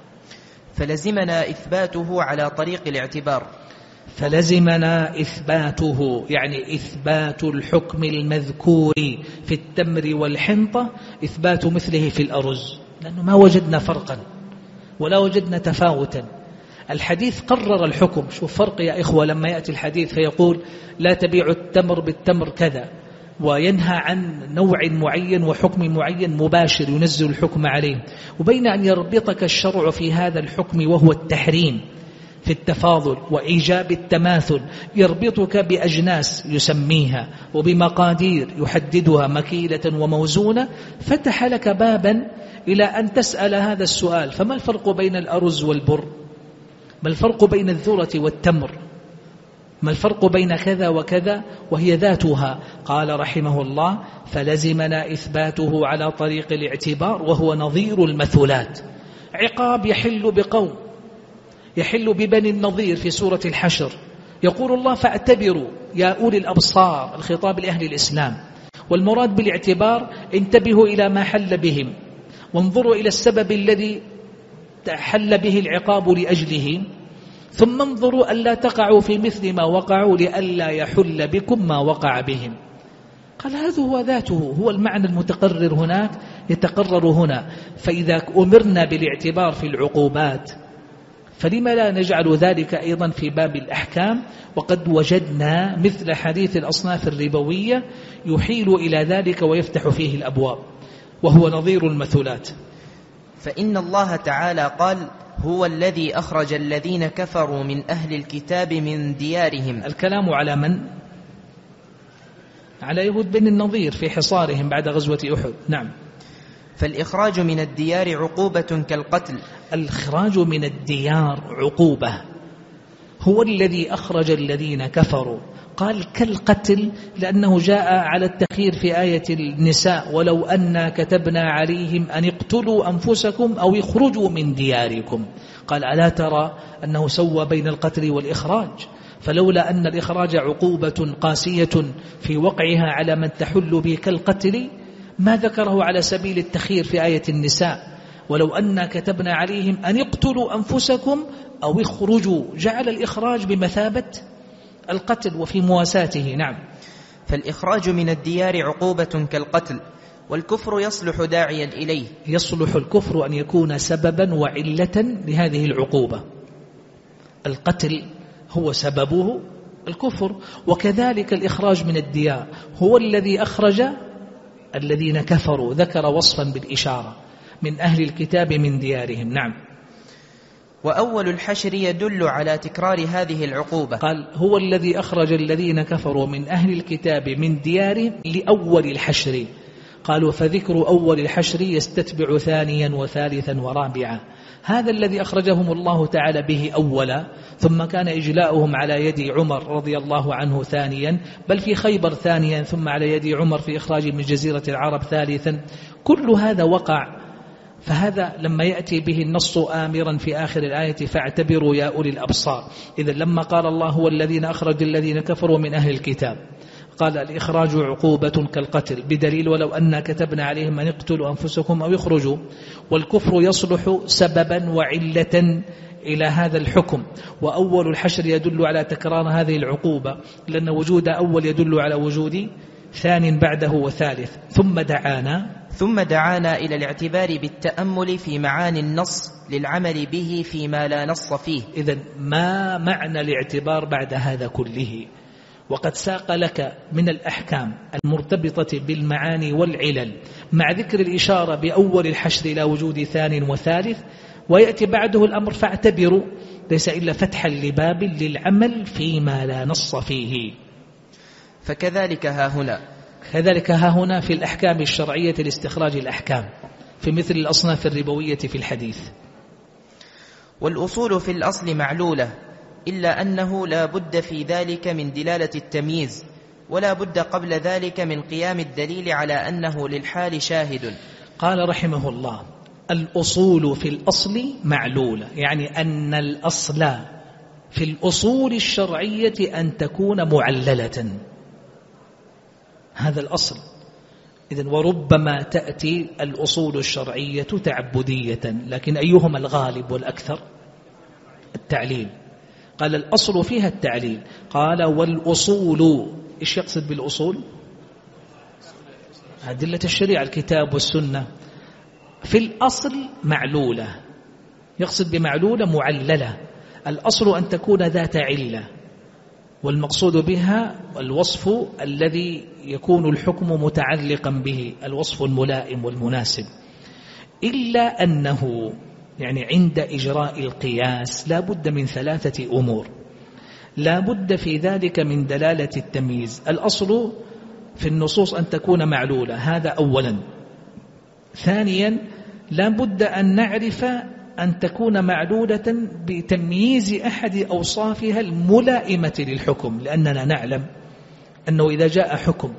فلزمنا إثباته على طريق الاعتبار. فلزمنا إثباته يعني إثبات الحكم المذكور في التمر والحنطة إثبات مثله في الأرز، لأنه ما وجدنا فرقا ولا وجدنا تفاوتا. الحديث قرر الحكم. شوف فرق يا إخوة لما يأتي الحديث فيقول لا تبيع التمر بالتمر كذا، وينهى عن نوع معين وحكم معين مباشر ينزل الحكم عليه، وبين أن يربطك الشرع في هذا الحكم وهو التحريم في التفاضل وإيجاب التماثل، يربطك بأجناس يسميها وبمقادير يحددها مكيلة وموزونة، فتح لك بابا إلى أن تسأل هذا السؤال: فما الفرق بين الأرز والبر؟ ما الفرق بين الذرة والتمر؟ ما الفرق بين كذا وكذا وهي ذاتها؟ قال رحمه الله: فلزمنا إثباته على طريق الاعتبار، وهو نظير المثلات. عقاب يحل بقوم، يحل ببني النظير في سورة الحشر، يقول الله: فاعتبروا يا أولي الأبصار، الخطاب لأهل الإسلام. والمراد بالاعتبار: انتبهوا إلى ما حل بهم، وانظروا إلى السبب الذي حل به العقاب لأجله، ثم انظروا ألا تقعوا في مثل ما وقعوا لئلا يحل بكم ما وقع بهم. قال هذا هو ذاته، هو المعنى المتقرر هناك يتقرر هنا. فإذا أمرنا بالاعتبار في العقوبات فلما لا نجعل ذلك أيضا في باب الأحكام؟ وقد وجدنا مثل حديث الأصناف الربوية يحيل إلى ذلك ويفتح فيه الأبواب، وهو نظير المثلات. فإن الله تعالى قال: هو الذي أخرج الذين كفروا من أهل الكتاب من ديارهم. الكلام على من؟ على يهود بن النظير في حصارهم بعد غزوة أحد. نعم. فالإخراج من الديار عقوبة كالقتل. الإخراج من الديار عقوبة. هو الذي أخرج الذين كفروا، قال كالقتل لأنه جاء على التخيير في آية النساء: ولو أنا كتبنا عليهم أن اقتلوا أنفسكم أو اخرجوا من دياركم. قال ألا ترى أنه سوى بين القتل والإخراج؟ فلولا أن الإخراج عقوبة قاسية في وقعها على من تحل به كالقتل ما ذكره على سبيل التخيير في آية النساء: ولو أنا كتبنا عليهم أن اقتلوا أنفسكم أو اخرجوا، جعل الإخراج بمثابة القتل وفي مواساته. نعم. فالإخراج من الديار عقوبة كالقتل، والكفر يصلح داعيا إليه. يصلح الكفر أن يكون سببا وعلة لهذه العقوبة. القتل هو سببه الكفر، وكذلك الإخراج من الديار هو الذي أخرج الذين كفروا، ذكر وصفا بالإشارة: من أهل الكتاب من ديارهم. نعم. وأول الحشر يدل على تكرار هذه العقوبة. قال هو الذي أخرج الذين كفروا من أهل الكتاب من ديارهم لأول الحشر. قالوا فذكر أول الحشر يستتبع ثانيا وثالثا ورابعا. هذا الذي أخرجهم الله تعالى به أولا، ثم كان إجلاؤهم على يد عمر رضي الله عنه ثانيا، بل في خيبر ثانيا، ثم على يد عمر في إخراج من جزيرة العرب ثالثا. كل هذا وقع. فهذا لما يأتي به النص آمرا في آخر الآية: فاعتبروا يا أولي الأبصار. إذا لما قال الله هو الذين أخرج الذين كفروا من أهل الكتاب، قال الإخراج عقوبة كالقتل، بدليل ولو أن كتبنا عليهم أن اقتلوا أنفسكم أو يخرجوا. والكفر يصلح سببا وعلة إلى هذا الحكم. وأول الحشر يدل على تكرار هذه العقوبة، لأن وجود أول يدل على وجود ثان بعده وثالث. ثم دعانا إلى الاعتبار بالتأمل في معاني النص للعمل به فيما لا نص فيه. إذن ما معنى الاعتبار بعد هذا كله؟ وقد ساق لك من الأحكام المرتبطة بالمعاني والعلل مع ذكر الإشارة بأول الحشر إلى وجود ثان وثالث، ويأتي بعده الأمر فاعتبروا، ليس إلا فتحا لباب للعمل فيما لا نص فيه. فكذلك ها هنا في الأحكام الشرعية لاستخراج الأحكام في مثل الأصناف الربوية في الحديث. والأصول في الأصل معلولة، إلا أنه لا بد في ذلك من دلالة التمييز، ولا بد قبل ذلك من قيام الدليل على أنه للحال شاهد. قال رحمه الله: الأصول في الأصل معلولة، يعني أن الأصل في الأصول الشرعية أن تكون معللة، هذا الأصل. إذن وربما تأتي الأصول الشرعية تعبدية، لكن أيهما الغالب والأكثر؟ التعليل. قال الأصل فيها التعليل. قال والأصول، إيش يقصد بالأصول؟ أدلة الشريعة، الكتاب والسنة. في الأصل معلولة، يقصد بمعلولة معللة. الأصل أن تكون ذات علة، والمقصود بها الوصف الذي يكون الحكم متعلقا به، الوصف الملائم والمناسب. إلا أنه يعني عند إجراء القياس لا بد من 3 أمور. لا بد في ذلك من دلالة التمييز. الأصل في النصوص أن تكون معلولة، هذا أولا. ثانيا لا بد أن نعرف أن تكون معلولة بتمييز أحد أوصافها الملائمة للحكم، لأننا نعلم أنه إذا جاء حكم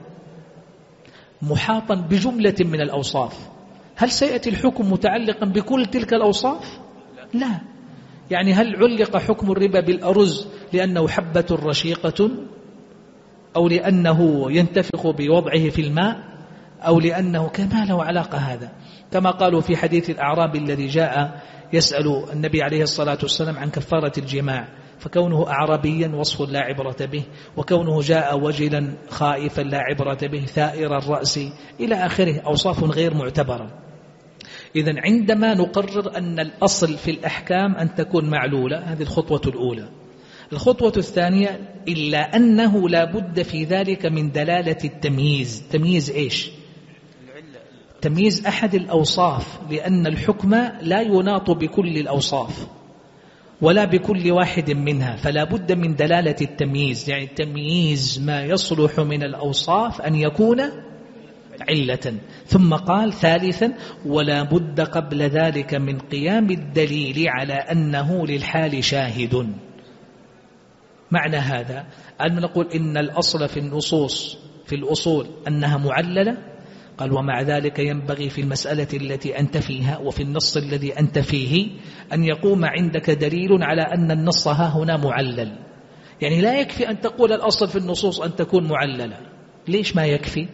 محاطا بجملة من الأوصاف، هل سيأتي الحكم متعلقا بكل تلك الأوصاف؟ لا. يعني هل علق حكم الربا بالأرز لأنه حبة رشيقة، أو لأنه ينتفخ بوضعه في الماء، أو لأنه كما له علاقة هذا؟ كما قالوا في حديث الأعرابي الذي جاء يسأل النبي عليه الصلاة والسلام عن كفارة الجماع، فكونه أعرابيا وصف لا عبرة به، وكونه جاء وجلا خائفا لا عبرة به، ثائر الرأس، إلى آخره، أوصاف غير معتبرة. إذن عندما نقرر أن الأصل في الأحكام أن تكون معلولة، هذه الخطوة الأولى. الخطوة الثانية: إلا أنه لا بد في ذلك من دلالة التمييز. تمييز إيش؟ تمييز أحد الأوصاف، لأن الحكم لا يناط بكل الأوصاف ولا بكل واحد منها، فلا بد من دلالة التمييز، يعني تمييز ما يصلح من الأوصاف أن يكون علة. ثم قال ثالثا: ولا بد قبل ذلك من قيام الدليل على أنه للحال شاهد. معنى هذا أن نقول إن الأصل في النصوص في الأصول أنها معللة. قال: ومع ذلك ينبغي في المسألة التي أنت فيها وفي النص الذي أنت فيه أن يقوم عندك دليل على أن النص ها هنا معلل. يعني لا يكفي أن تقول الأصل في النصوص أن تكون معللة. ليش ما يكفي؟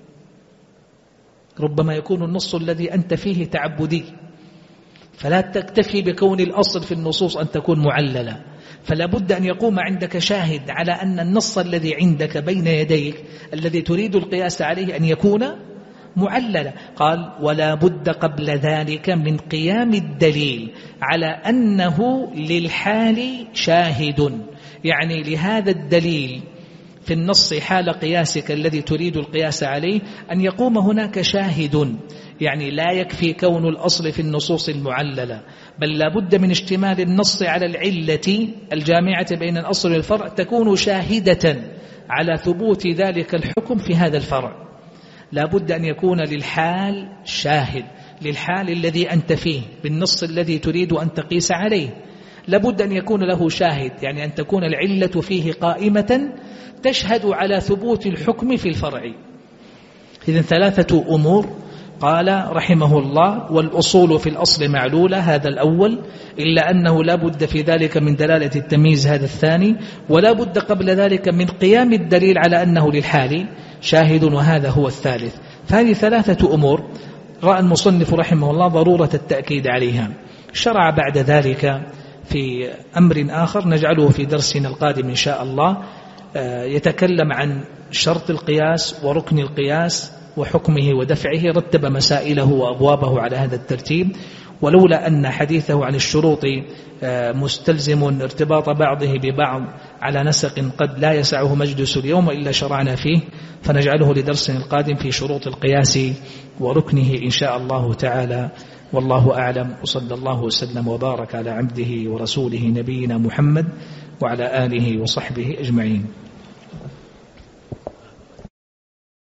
ربما يكون النص الذي أنت فيه تعبدي، فلا تكتفي بكون الأصل في النصوص أن تكون معللة، فلا بد أن يقوم عندك شاهد على أن النص الذي عندك بين يديك الذي تريد القياس عليه أن يكون معللة. قال: ولا بد قبل ذلك من قيام الدليل على أنه للحال شاهد، يعني لهذا الدليل في النص حال قياسك الذي تريد القياس عليه أن يقوم هناك شاهد. يعني لا يكفي كون الأصل في النصوص المعللة، بل لا بد من اشتمال النص على العلة الجامعة بين الأصل والفرع تكون شاهدة على ثبوت ذلك الحكم في هذا الفرع. لا بد أن يكون للحال شاهد، للحال الذي أنت فيه بالنص الذي تريد أن تقيس عليه. لا بد أن يكون له شاهد، يعني أن تكون العلة فيه قائمة تشهد على ثبوت الحكم في الفرع. إذن 3 أمور قال رحمه الله: والأصول في الأصل معلولة، هذا الأول، إلا أنه لا بد في ذلك من دلالة التمييز، هذا الثاني، ولا بد قبل ذلك من قيام الدليل على أنه للحال شاهد، وهذا هو الثالث. فهذه 3 أمور رأى المصنف رحمه الله ضرورة التأكيد عليها. شرع بعد ذلك في أمر آخر نجعله في درسنا القادم إن شاء الله، يتكلم عن شرط القياس وركن القياس وحكمه ودفعه، رتب مسائله وأبوابه على هذا الترتيب. ولولا أن حديثه عن الشروط مستلزم ارتباط بعضه ببعض على نسق قد لا يسعه مجلس اليوم إلا شرعنا فيه، فنجعله لدرس القادم في شروط القياس وركنه إن شاء الله تعالى. والله أعلم، وصلى الله وسلم وبارك على عبده ورسوله نبينا محمد وعلى آله وصحبه أجمعين.